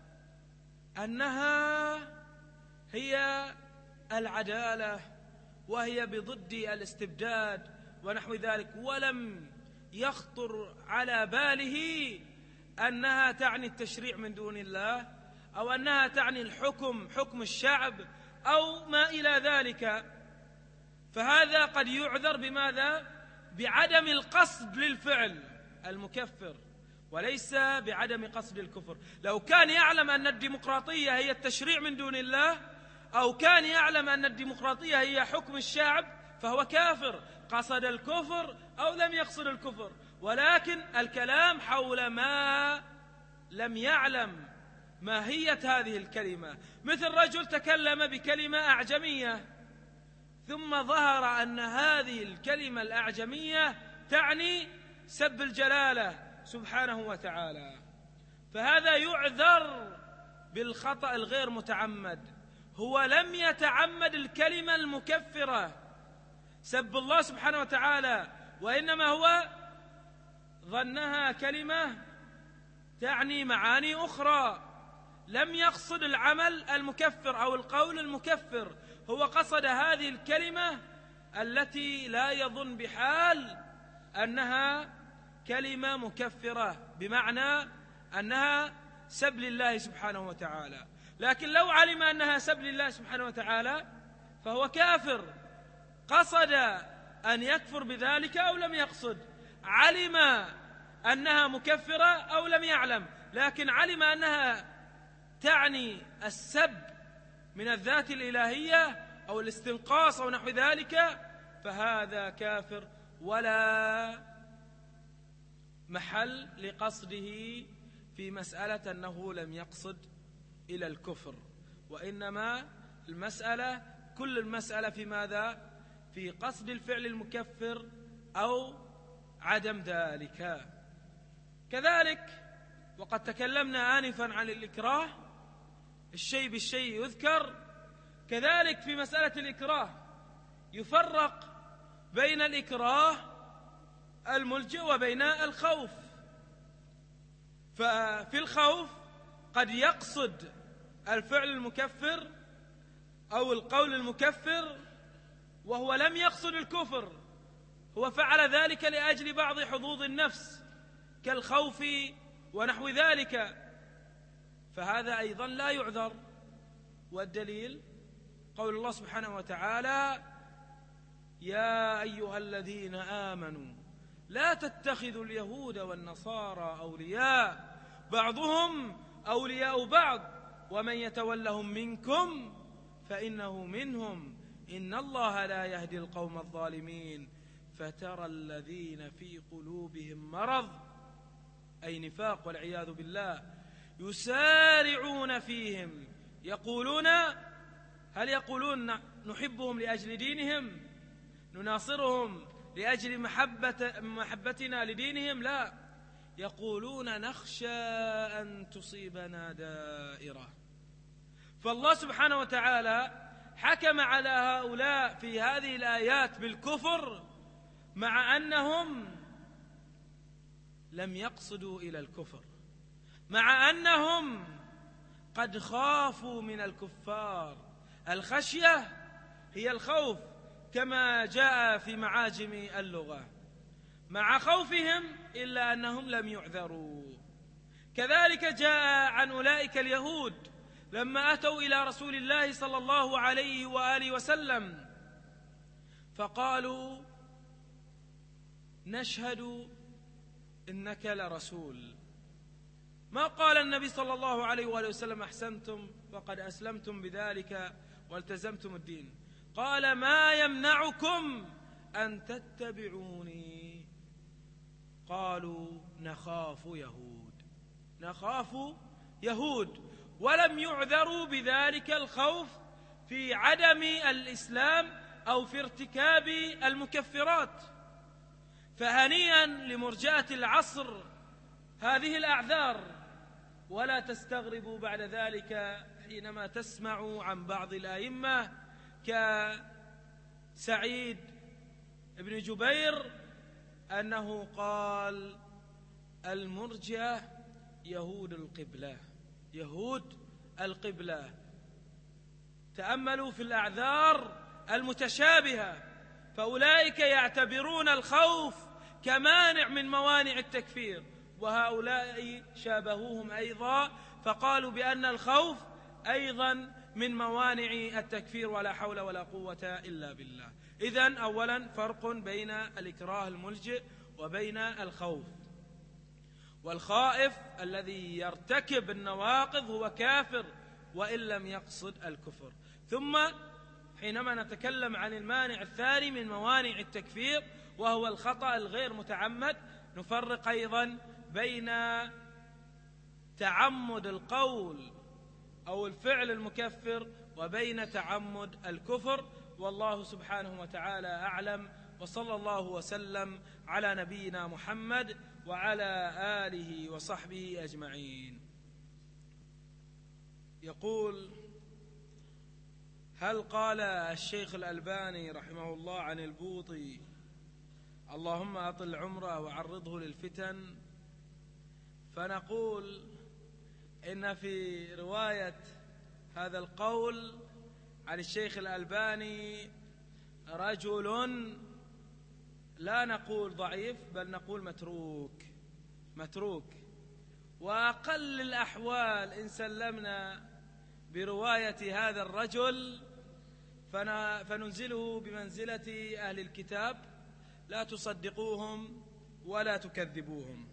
أنها هي العدالة وهي بضد الاستبداد ونحو ذلك، ولم يخطر على باله أنها تعني التشريع من دون الله، أو أنها تعني الحكم، حكم الشعب أو ما إلى ذلك. فهذا قد يعذر بماذا؟ بعدم القصد للفعل المكفر، وليس بعدم قصد الكفر. لو كان يعلم أن الديمقراطية هي التشريع من دون الله، أو كان يعلم أن الديمقراطية هي حكم الشعب، فهو كافر، قصد الكفر أو لم يقصد الكفر. ولكن الكلام حول ما لم يعلم ماهية هذه الكلمة، مثل رجل تكلم بكلمة أعجمية ثم ظهر أن هذه الكلمة الأعجمية تعني سب الجلالة سبحانه وتعالى، فهذا يعذر بالخطأ الغير متعمد. هو لم يتعمد الكلمة المكفرة سب الله سبحانه وتعالى، وإنما هو ظنها كلمة تعني معاني أخرى، لم يقصد العمل المكفر أو القول المكفر، هو قصد هذه الكلمة التي لا يظن بحال أنها كلمة مكفرة، بمعنى أنها سب لله سبحانه وتعالى. لكن لو علم أنها سب لله سبحانه وتعالى فهو كافر، قصد أن يكفر بذلك أو لم يقصد، علم أنها مكفرة أو لم يعلم، لكن علم أنها تعني السب من الذات الإلهية أو الاستنقاص أو نحو ذلك، فهذا كافر ولا محل لقصده في مسألة أنه لم يقصد إلى الكفر، وإنما المسألة كل المسألة في ماذا؟ في قصد الفعل المكفر أو عدم ذلك. كذلك وقد تكلمنا آنفا عن الإكراه، الشيء بالشيء يذكر. كذلك في مسألة الإكراه يفرق بين الإكراه الملجئ وبين الخوف. ففي الخوف قد يقصد الفعل المكفر أو القول المكفر وهو لم يقصد الكفر، هو فعل ذلك لأجل بعض حظوظ النفس كالخوف ونحو ذلك، فهذا أيضا لا يعذر. والدليل قول الله سبحانه وتعالى: يا أيها الذين آمنوا لا تتخذوا اليهود والنصارى أولياء بعضهم أولياء بعض ومن يتولهم منكم فإنه منهم إن الله لا يهدي القوم الظالمين فترى الذين في قلوبهم مرض أي نفاق والعياذ بالله يسارعون فيهم يقولون، هل يقولون نحبهم لأجل دينهم نناصرهم لأجل محبتنا لدينهم؟ لا، يقولون نخشى أن تصيبنا دائرة. فالله سبحانه وتعالى حكم على هؤلاء في هذه الآيات بالكفر مع أنهم لم يقصدوا إلى الكفر، مع أنهم قد خافوا من الكفار. الخشية هي الخوف كما جاء في معاجم اللغة، مع خوفهم إلا أنهم لم يعذروا. كذلك جاء عن أولئك اليهود لما أتوا إلى رسول الله صلى الله عليه وآله وسلم فقالوا نشهد إنك لرسول. ما قال النبي صلى الله عليه وآله وسلم أحسنتم وقد أسلمتم بذلك والتزمتم الدين، قال ما يمنعكم أن تتبعوني؟ قالوا نخاف يهود، ولم يعذروا بذلك الخوف في عدم الإسلام أو في ارتكاب المكفرات. فهنيئا لمرجئة العصر هذه الأعذار، ولا تستغربوا بعد ذلك حينما تسمعوا عن بعض الأئمة كسعيد بن جبير أنه قال المرجئة يهود القبلة. تأملوا في الأعذار المتشابهة، فأولئك يعتبرون الخوف كمانع من موانع التكفير، وهؤلاء شابهوهم أيضا فقالوا بأن الخوف أيضا من موانع التكفير، ولا حول ولا قوة إلا بالله. إذن أولا فرق بين الإكراه الملجئ وبين الخوف. والخائف الذي يرتكب النواقض هو كافر وإن لم يقصد الكفر. ثم حينما نتكلم عن المانع الثاني من موانع التكفير وهو الخطأ الغير متعمد، نفرق أيضا بين تعمد القول أو الفعل المكفر وبين تعمد الكفر. والله سبحانه وتعالى أعلم، وصلى الله وسلم على نبينا محمد وعلى آله وصحبه أجمعين. يقول: هل قال الشيخ الألباني رحمه الله عن البوطي اللهم أطل عمره وعرضه للفتن؟ فنقول إن في رواية هذا القول عن الشيخ الألباني رجل لا نقول ضعيف بل نقول متروك. وأقل الأحوال إن سلمنا برواية هذا الرجل فننزله بمنزلة أهل الكتاب، لا تصدقوهم ولا تكذبوهم.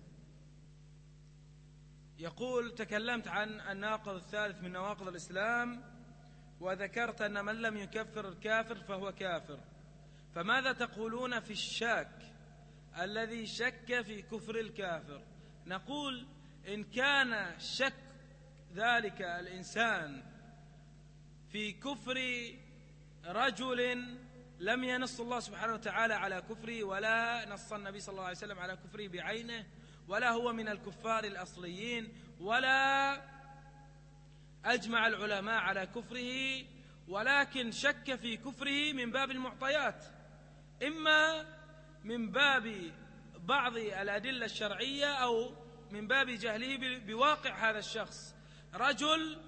يقول: تكلمت عن الناقض الثالث من نواقض الإسلام، وذكرت أن من لم يكفر الكافر فهو كافر، فماذا تقولون في الشاك الذي شك في كفر الكافر؟ نقول: إن كان شك ذلك الإنسان في كفر رجل لم ينص الله سبحانه وتعالى على كفره، ولا نص النبي صلى الله عليه وسلم على كفره بعينه، ولا هو من الكفار الأصليين، ولا أجمع العلماء على كفره، ولكن شك في كفره من باب المعطيات، إما من باب بعض الأدلة الشرعية أو من باب جهله بواقع هذا الشخص. رجل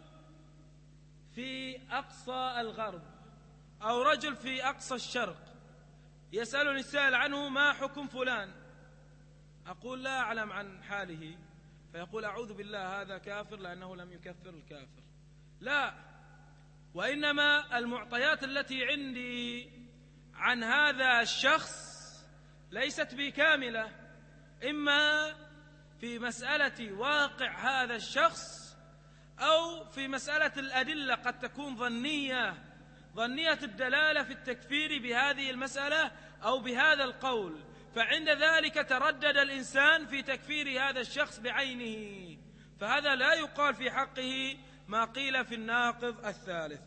في أقصى الغرب أو رجل في أقصى الشرق يسألني السائل عنه: ما حكم فلان؟ أقول: لا أعلم عن حاله. فيقول: أعوذ بالله هذا كافر لأنه لم يكفر الكافر. لا، وإنما المعطيات التي عندي عن هذا الشخص ليست بكاملة، إما في مسألة واقع هذا الشخص أو في مسألة الأدلة قد تكون ظنية الدلالة في التكفير بهذه المسألة أو بهذا القول، فعند ذلك تردد الإنسان في تكفير هذا الشخص بعينه، فهذا لا يقال في حقه ما قيل في الناقض الثالث.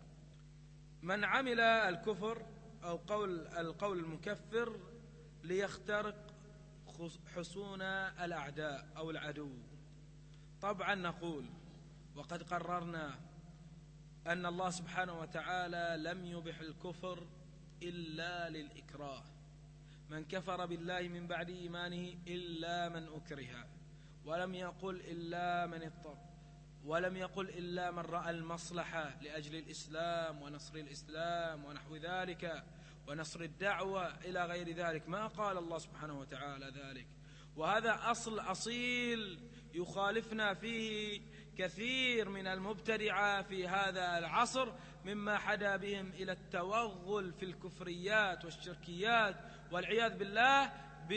من عمل الكفر أو القول المكفر ليخترق حصون الأعداء أو العدو، طبعا نقول وقد قررنا أن الله سبحانه وتعالى لم يبح الكفر إلا للإكراه. من كفر بالله من بعد إيمانه إلا من أكره، ولم يقل إلا من اضطر، ولم يقل إلا من رأى المصلحة لأجل الإسلام ونصر الإسلام ونحو ذلك ونصر الدعوة إلى غير ذلك. ما قال الله سبحانه وتعالى ذلك، وهذا أصل أصيل يخالفنا فيه كثير من المبتدعة في هذا العصر، مما حدا بهم إلى التوغل في الكفريات والشركيات والعياذ بالله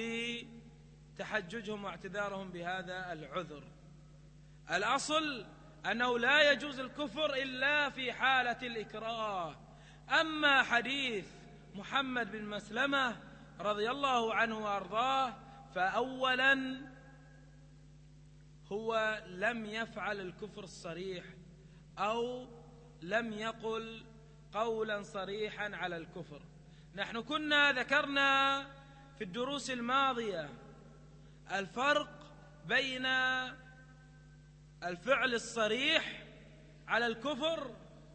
بتحججهم واعتذارهم بهذا العذر. الأصل أنه لا يجوز الكفر إلا في حالة الإكراه. أما حديث محمد بن مسلمة رضي الله عنه وأرضاه فأولا هو لم يفعل الكفر الصريح أو لم يقل قولا صريحا على الكفر. نحن كنا ذكرنا في الدروس الماضية الفرق بين الفعل الصريح على الكفر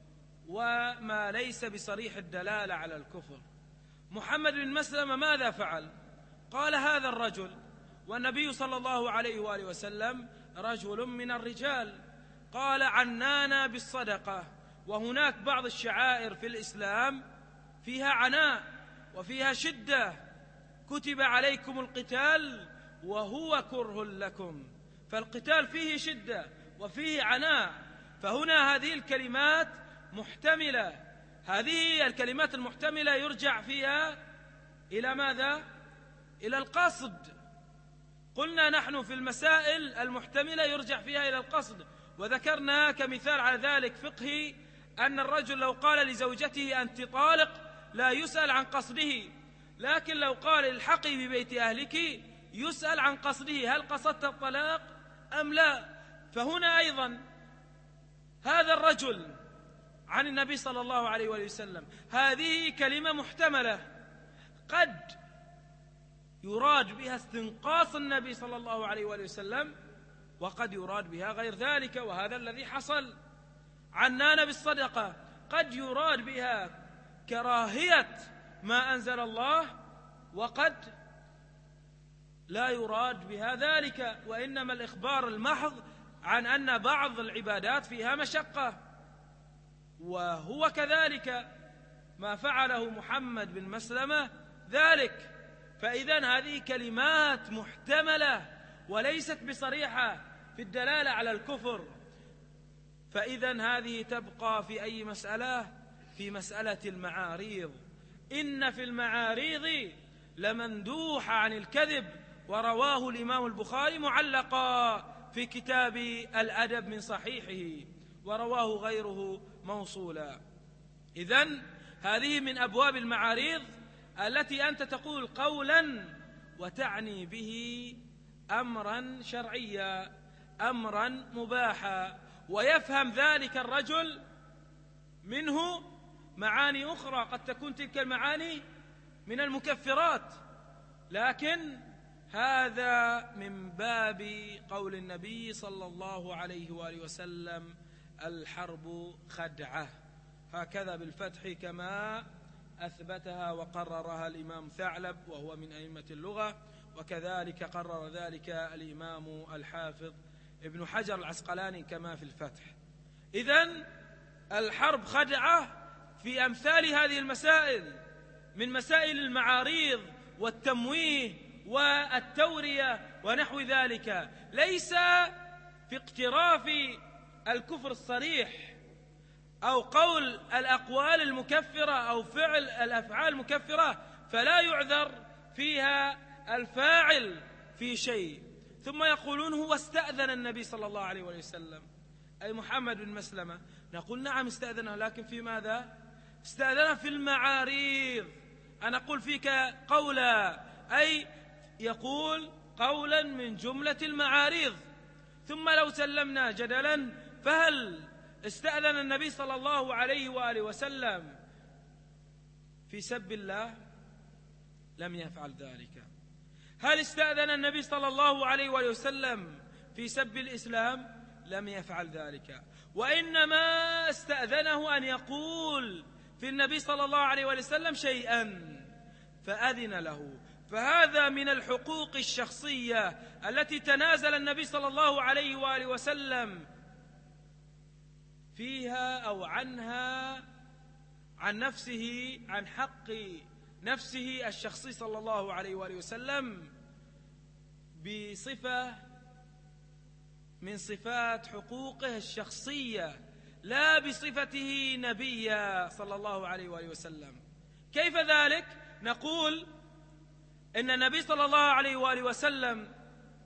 وما ليس بصريح الدلالة على الكفر. محمد بن مسلمة ماذا فعل؟ قال هذا الرجل، والنبي صلى الله عليه وآله وسلم رجل من الرجال، قال عنانا بالصدقة. وهناك بعض الشعائر في الإسلام فيها عناء وفيها شدة، كتب عليكم القتال وهو كره لكم، فالقتال فيه شدة وفيه عناء. فهنا هذه الكلمات محتملة، هذه الكلمات المحتملة يرجع فيها إلى ماذا؟ إلى القصد. قلنا نحن في المسائل المحتملة يرجع فيها إلى القصد، وذكرنا كمثال على ذلك فقهي أن الرجل لو قال لزوجته أنت طالق لا يسأل عن قصده، لكن لو قال الحقي ببيت أهلك يسأل عن قصده، هل قصدت الطلاق أم لا؟ فهنا أيضا هذا الرجل عن النبي صلى الله عليه وسلم هذه كلمة محتملة، قد يراد بها استنقاص النبي صلى الله عليه وسلم وقد يراد بها غير ذلك، وهذا الذي حصل. عنانا بالصدقة قد يراد بها كراهية ما أنزل الله وقد لا يراد بها ذلك، وإنما الإخبار المحض عن أن بعض العبادات فيها مشقة، وهو كذلك ما فعله محمد بن مسلمة ذلك. فإذن هذه كلمات محتملة وليست بصريحة في الدلالة على الكفر. فإذن هذه تبقى في أي مسألة؟ في مسألة المعاريض. إن في المعاريض لمندوحة عن الكذب، ورواه الإمام البخاري معلقا في كتاب الأدب من صحيحه، ورواه غيره موصولا. إذن هذه من أبواب المعاريض التي أنت تقول قولا وتعني به أمرا شرعيا، أمرا مباحا، ويفهم ذلك الرجل منه معاني أخرى، قد تكون تلك المعاني من المكفرات، لكن هذا من باب قول النبي صلى الله عليه وآله وسلم الحرب خدعة، هكذا بالفتح كما أثبتها وقررها الإمام ثعلب وهو من أئمة اللغة، وكذلك قرر ذلك الإمام الحافظ ابن حجر العسقلاني كما في الفتح. إذن الحرب خدعة في أمثال هذه المسائل من مسائل المعاريض والتمويه والتورية ونحو ذلك، ليس في اقتراف الكفر الصريح أو قول الأقوال المكفرة أو فعل الأفعال المكفرة، فلا يعذر فيها الفاعل في شيء. ثم يقولون هو استأذن النبي صلى الله عليه وسلم أي محمد بن مسلمة، نقول نعم استأذنه، لكن في ماذا؟ استأذنه في المعاريض. أنا أقول فيك قولا، أي يقول قولا من جملة المعاريض. ثم لو سلمنا جدلا، فهل استأذن النبي صلى الله عليه وآله وسلم في سب الله؟ لم يفعل ذلك. هل استأذن النبي صلى الله عليه وآله وسلم في سب الإسلام؟ لم يفعل ذلك، وإنما استأذنه أن يقول في النبي صلى الله عليه وآله وسلم شيئا فأذن له. فهذا من الحقوق الشخصية التي تنازل النبي صلى الله عليه وآله وسلم فيها أو عنها عن نفسه، عن حق نفسه الشخصي صلى الله عليه وآله وسلم، بصفة من صفات حقوقه الشخصية، لا بصفته نبيا صلى الله عليه وآله وسلم. كيف ذلك؟ نقول إن النبي صلى الله عليه وآله وسلم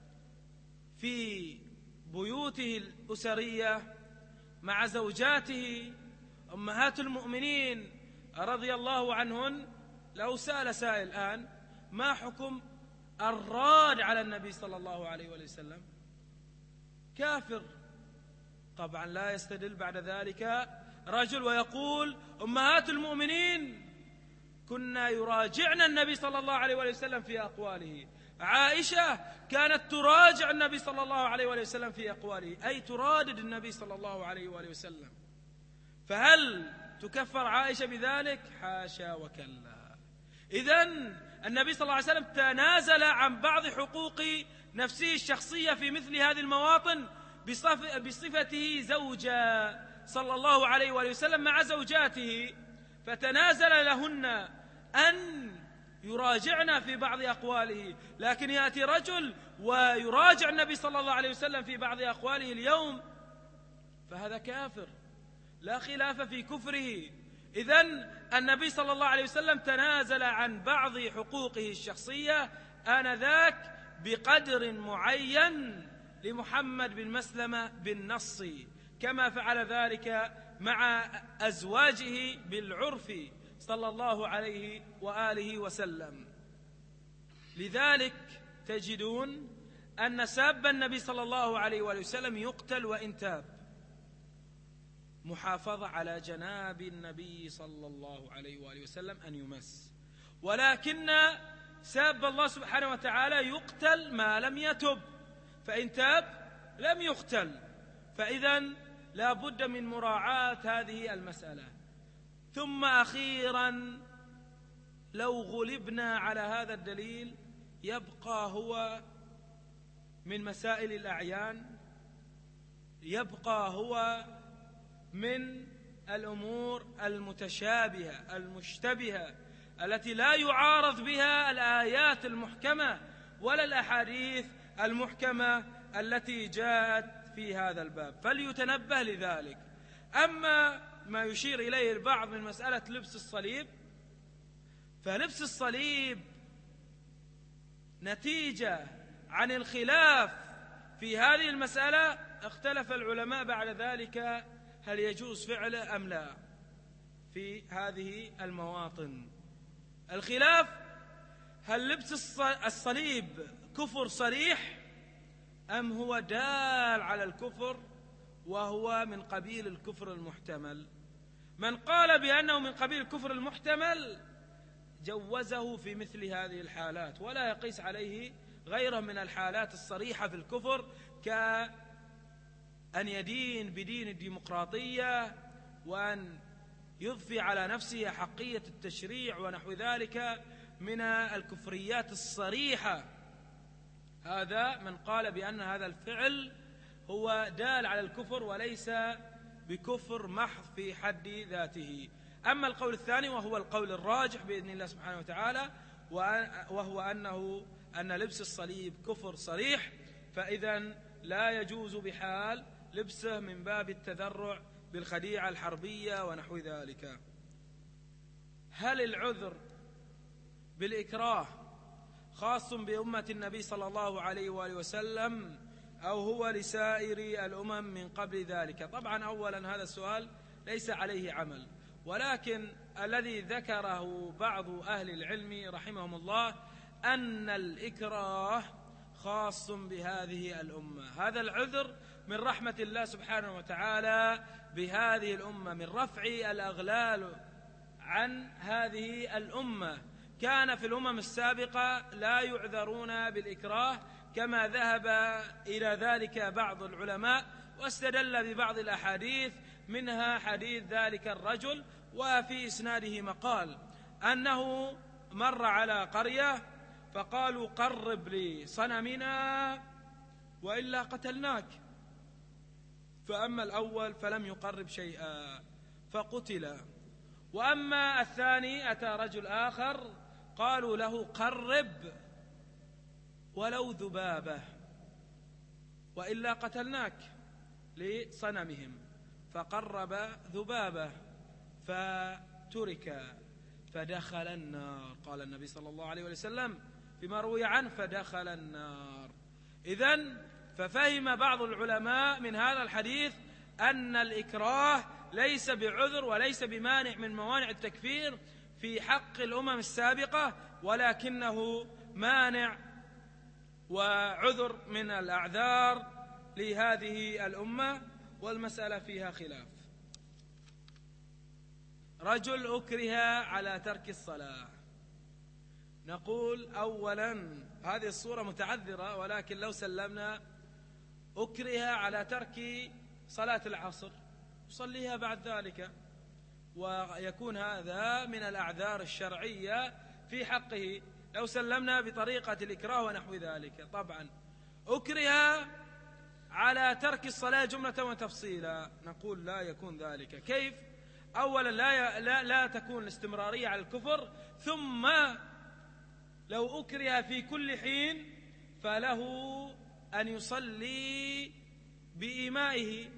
في بيوته الأسرية مع زوجاته أمهات المؤمنين رضي الله عنهن، لو سأل سائل الآن ما حكم الراد على النبي صلى الله عليه وسلم كافر. طبعا لا يستدل بعد ذلك رجل ويقول أمهات المؤمنين كنا يراجعن النبي صلى الله عليه وسلم في أقواله. عائشة كانت تراجع النبي صلى الله عليه وسلم في أقواله، أي ترادد النبي صلى الله عليه وسلم. فهل تكفر عائشة بذلك؟ حاشا وكلا. إذن النبي صلى الله عليه وسلم تنازل عن بعض حقوق نفسه الشخصية في مثل هذه المواطن بصفته زوجا صلى الله عليه وسلم مع زوجاته، فتنازل لهن أن يراجعنا في بعض أقواله. لكن يأتي رجل ويراجع النبي صلى الله عليه وسلم في بعض أقواله اليوم، فهذا كافر لا خلاف في كفره. إذن النبي صلى الله عليه وسلم تنازل عن بعض حقوقه الشخصية آنذاك بقدر معين لمحمد بن مسلمة بالنص، كما فعل ذلك مع أزواجه بالعرف صلى الله عليه وآله وسلم. لذلك تجدون أن ساب النبي صلى الله عليه وسلم يقتل وإن تاب، محافظة على جناب النبي صلى الله عليه وآله وسلم أن يمس. ولكن ساب الله سبحانه وتعالى يقتل ما لم يتب، فإن تاب لم يقتل. فإذن لا بد من مراعاة هذه المسألة. ثم أخيرا لو غلبنا على هذا الدليل يبقى هو من مسائل الأعيان، يبقى هو من الأمور المتشابهة المشتبهة التي لا يعارض بها الآيات المحكمة ولا الأحاديث المحكمة التي جاءت في هذا الباب، فليتنبه لذلك. أما ما يشير إليه البعض من مسألة لبس الصليب، فلبس الصليب نتيجة عن الخلاف في هذه المسألة. اختلف العلماء بعد ذلك هل يجوز فعله أم لا في هذه المواطن. الخلاف هل لبس الصليب كفر صريح أم هو دال على الكفر وهو من قبيل الكفر المحتمل. من قال بأنه من قبيل الكفر المحتمل جوزه في مثل هذه الحالات، ولا يقيس عليه غيره من الحالات الصريحة في الكفر، كأن يدين بدين الديمقراطية وأن يضفي على نفسه حقية التشريع ونحو ذلك من الكفريات الصريحة. هذا من قال بأن هذا الفعل هو دال على الكفر وليس بكفر محض في حد ذاته. أما القول الثاني وهو القول الراجح بإذن الله سبحانه وتعالى، وهو أن لبس الصليب كفر صريح، فإذن لا يجوز بحال لبسه من باب التذرع بالخديعة الحربية ونحو ذلك. هل العذر بالإكراه خاص بأمة النبي صلى الله عليه وآله وسلم أو هو لسائر الأمم من قبل ذلك؟ طبعا أولا هذا السؤال ليس عليه عمل، ولكن الذي ذكره بعض أهل العلم رحمهم الله أن الإكراه خاص بهذه الأمة. هذا العذر من رحمة الله سبحانه وتعالى بهذه الأمة، من رفع الأغلال عن هذه الأمة. كان في الأمم السابقة لا يعذرون بالإكراه كما ذهب إلى ذلك بعض العلماء، واستدل ببعض الأحاديث، منها حديث ذلك الرجل وفي إسناده مقال أنه مر على قرية فقالوا قرب لي صنمنا وإلا قتلناك، فأما الأول فلم يقرب شيئا فقتل، وأما الثاني أتى رجل آخر قالوا له قرب ولو ذبابة وإلا قتلناك لصنمهم، فقرب ذبابة فترك فدخل النار. قال النبي صلى الله عليه وسلم فيما روي عنه فدخل النار. إذن ففهم بعض العلماء من هذا الحديث أن الإكراه ليس بعذر وليس بمانع من موانع التكفير في حق الأمم السابقة، ولكنه مانع وعذر من الأعذار لهذه الأمة، والمسألة فيها خلاف. رجل أكره على ترك الصلاة، نقول أولا هذه الصورة متعذرة، ولكن لو سلمنا أكره على ترك صلاة العصر يصليها بعد ذلك، ويكون هذا من الأعذار الشرعية في حقه لو سلمنا بطريقة الإكراه ونحو ذلك. طبعا أكره على ترك الصلاة جملة وتفصيلا، نقول لا يكون ذلك. كيف؟ أولا لا تكون الاستمرارية على الكفر، ثم لو أكره في كل حين فله أن يصلي بإيمائه،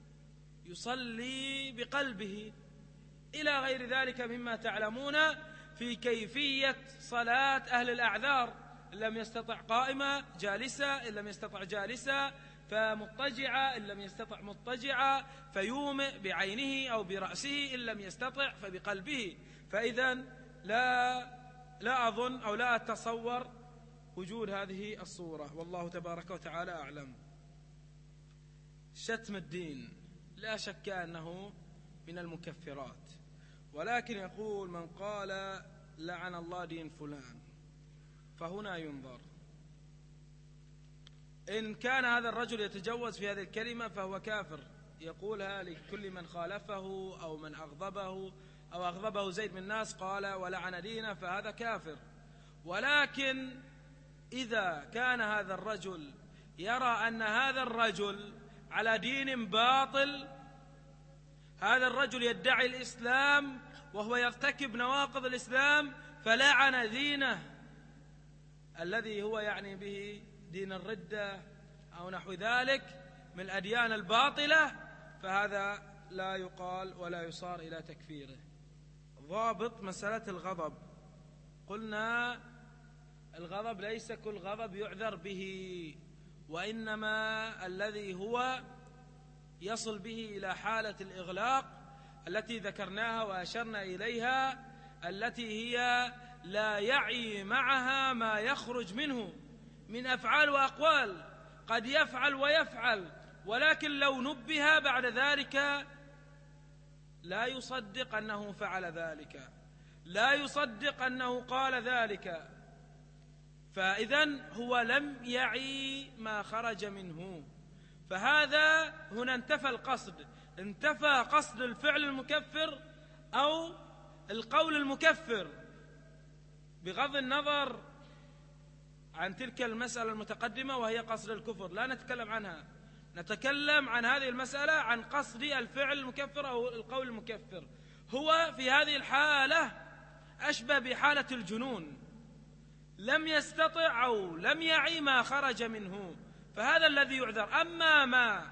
يصلي بقلبه، إلى غير ذلك مما تعلمون في كيفية صلاة أهل الأعذار. إن لم يستطع قائمة جالسة، إن لم يستطع جالسة فمضطجعة، إن لم يستطع مضطجعة فيومئ بعينه أو برأسه، إن لم يستطع فبقلبه. فإذا لا أظن أو لا أتصور وجود هذه الصورة، والله تبارك وتعالى أعلم. شتم الدين لا شك أنه من المكفرات، ولكن يقول من قال لعن الله دين فلان فهنا ينظر. إن كان هذا الرجل يتجوز في هذه الكلمة فهو كافر، يقولها لكل من خالفه أو من أغضبه أو أغضبه زيد من الناس قال ولعن دينه، فهذا كافر. ولكن إذا كان هذا الرجل يرى أن هذا الرجل على دين باطل، هذا الرجل يدعي الإسلام وهو يرتكب نواقض الإسلام، فلعن دينه الذي هو يعني به دين الردة أو نحو ذلك من الأديان الباطلة، فهذا لا يقال ولا يصار إلى تكفيره. ضابط مسألة الغضب، قلنا الغضب ليس كل غضب يعذر به، وإنما الذي هو يصل به إلى حالة الإغلاق التي ذكرناها وأشرنا إليها، التي هي لا يعي معها ما يخرج منه من أفعال وأقوال. قد يفعل ويفعل، ولكن لو نبه بعد ذلك لا يصدق أنه فعل ذلك، لا يصدق أنه قال ذلك، فإذن هو لم يعي ما خرج منه. فهذا هنا انتفى القصد، انتفى قصد الفعل المكفر أو القول المكفر، بغض النظر عن تلك المسألة المتقدمة وهي قصد الكفر، لا نتكلم عنها، نتكلم عن هذه المسألة عن قصد الفعل المكفر أو القول المكفر. هو في هذه الحالة أشبه بحالة الجنون، لم يستطع أو لم يعي ما خرج منه، فهذا الذي يعذر. أما ما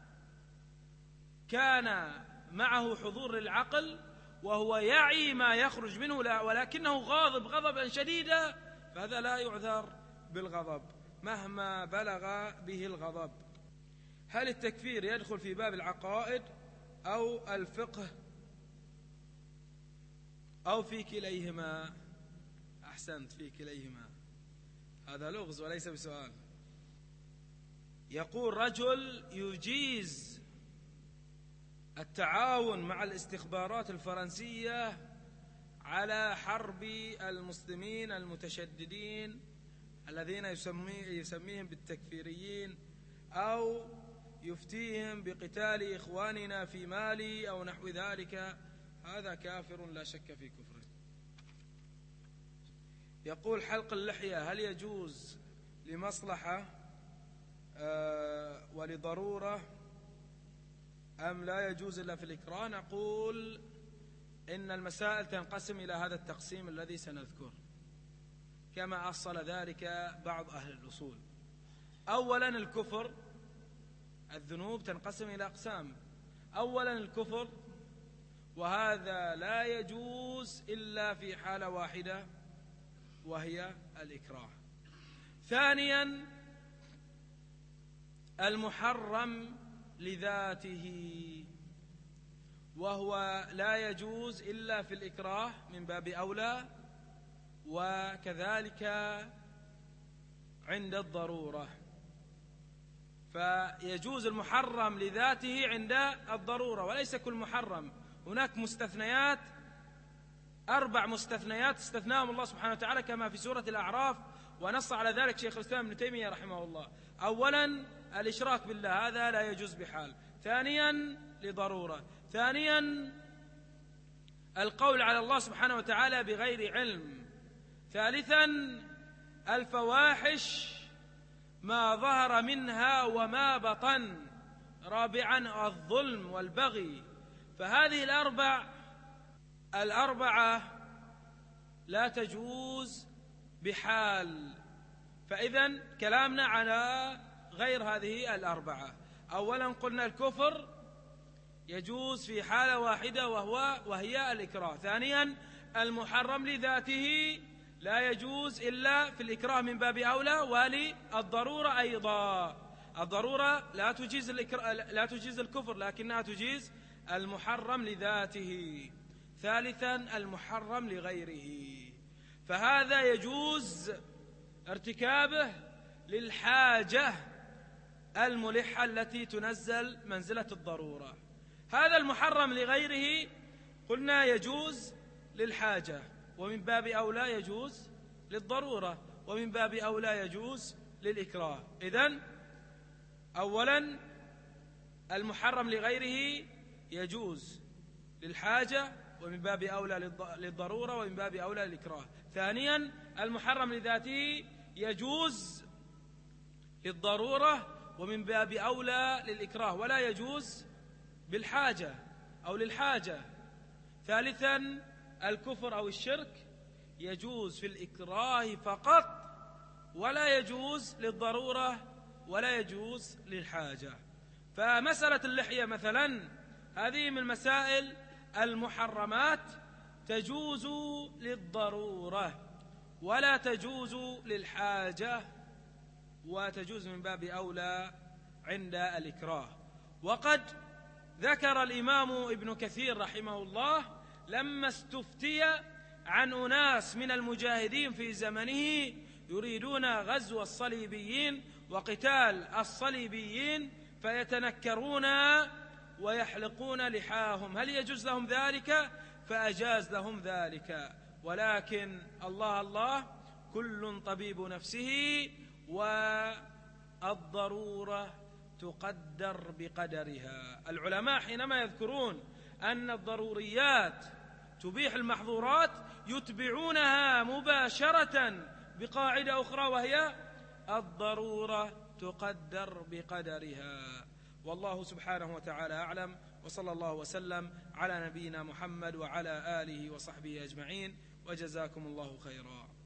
كان معه حضور العقل وهو يعي ما يخرج منه ولكنه غاضب غضبا شديدا، فهذا لا يعذر بالغضب مهما بلغ به الغضب. هل التكفير يدخل في باب العقائد أو الفقه أو في كليهما؟ أحسنت، في كليهما، هذا لغز وليس بسؤال. يقول رجل يجيز التعاون مع الاستخبارات الفرنسية على حرب المسلمين المتشددين الذين يسميهم بالتكفيريين، أو يفتيهم بقتال إخواننا في مالي أو نحو ذلك، هذا كافر لا شك في كفره. يقول حلق اللحية هل يجوز لمصلحة ولضرورة أم لا يجوز إلا في الإكراه؟ نقول إن المسائل تنقسم إلى هذا التقسيم الذي سنذكر كما أصل ذلك بعض أهل الأصول. أولا الكفر، الذنوب تنقسم إلى أقسام. أولا الكفر، وهذا لا يجوز إلا في حالة واحدة وهي الإكراه. ثانيا المحرم لذاته، وهو لا يجوز إلا في الإكراه من باب أولى، وكذلك عند الضرورة، فيجوز المحرم لذاته عند الضرورة، وليس كل محرم. هناك مستثنيات، 4 مستثنيات استثناهم الله سبحانه وتعالى كما في سورة الأعراف، ونص على ذلك شيخ الإسلام ابن تيمية رحمه الله. أولا الإشراك بالله، هذا لا يجوز بحال. ثانيا لضرورة. ثانيا القول على الله سبحانه وتعالى بغير علم. ثالثا الفواحش ما ظهر منها وما بطن. رابعا الظلم والبغي. فهذه الأربعة لا تجوز بحال. فإذن كلامنا على غير هذه الأربعة. أولا قلنا الكفر يجوز في حالة واحدة وهي الإكراه. ثانيا المحرم لذاته لا يجوز إلا في الإكراه من باب أولى، وللضرورة أيضا. الضرورة لا تجيز الكفر، لكنها تجيز المحرم لذاته. ثالثا المحرم لغيره، فهذا يجوز ارتكابه للحاجة الملحة التي تنزل منزلة الضرورة. هذا المحرم لغيره قلنا يجوز للحاجة، ومن باب أولى يجوز للضرورة، ومن باب أولى يجوز للإكراه. إذن أولا المحرم لغيره يجوز للحاجة، ومن باب أولى للضرورة، ومن باب أولى للإكراه. ثانيا المحرم لذاته يجوز للضرورة، ومن باب أولى للإكراه، ولا يجوز بالحاجة أو للحاجة. ثالثا الكفر أو الشرك يجوز في الإكراه فقط، ولا يجوز للضرورة، ولا يجوز للحاجة. فمسألة اللحية مثلا هذه من مسائل المحرمات، تجوز للضرورة ولا تجوز للحاجة، وتجوز من باب أولى عند الإكراه. وقد ذكر الإمام ابن كثير رحمه الله لما استفتي عن أناس من المجاهدين في زمنه يريدون غزو الصليبيين وقتال الصليبيين، فيتنكرون ويحلقون لحاهم، هل يجوز لهم ذلك؟ فأجاز لهم ذلك. ولكن الله كل طبيب نفسه، والضرورة تقدر بقدرها. العلماء حينما يذكرون أن الضروريات تبيح المحظورات يتبعونها مباشرة بقاعدة أخرى، وهي الضرورة تقدر بقدرها. والله سبحانه وتعالى أعلم، وصلى الله وسلم على نبينا محمد وعلى آله وصحبه أجمعين، وجزاكم الله خيرا.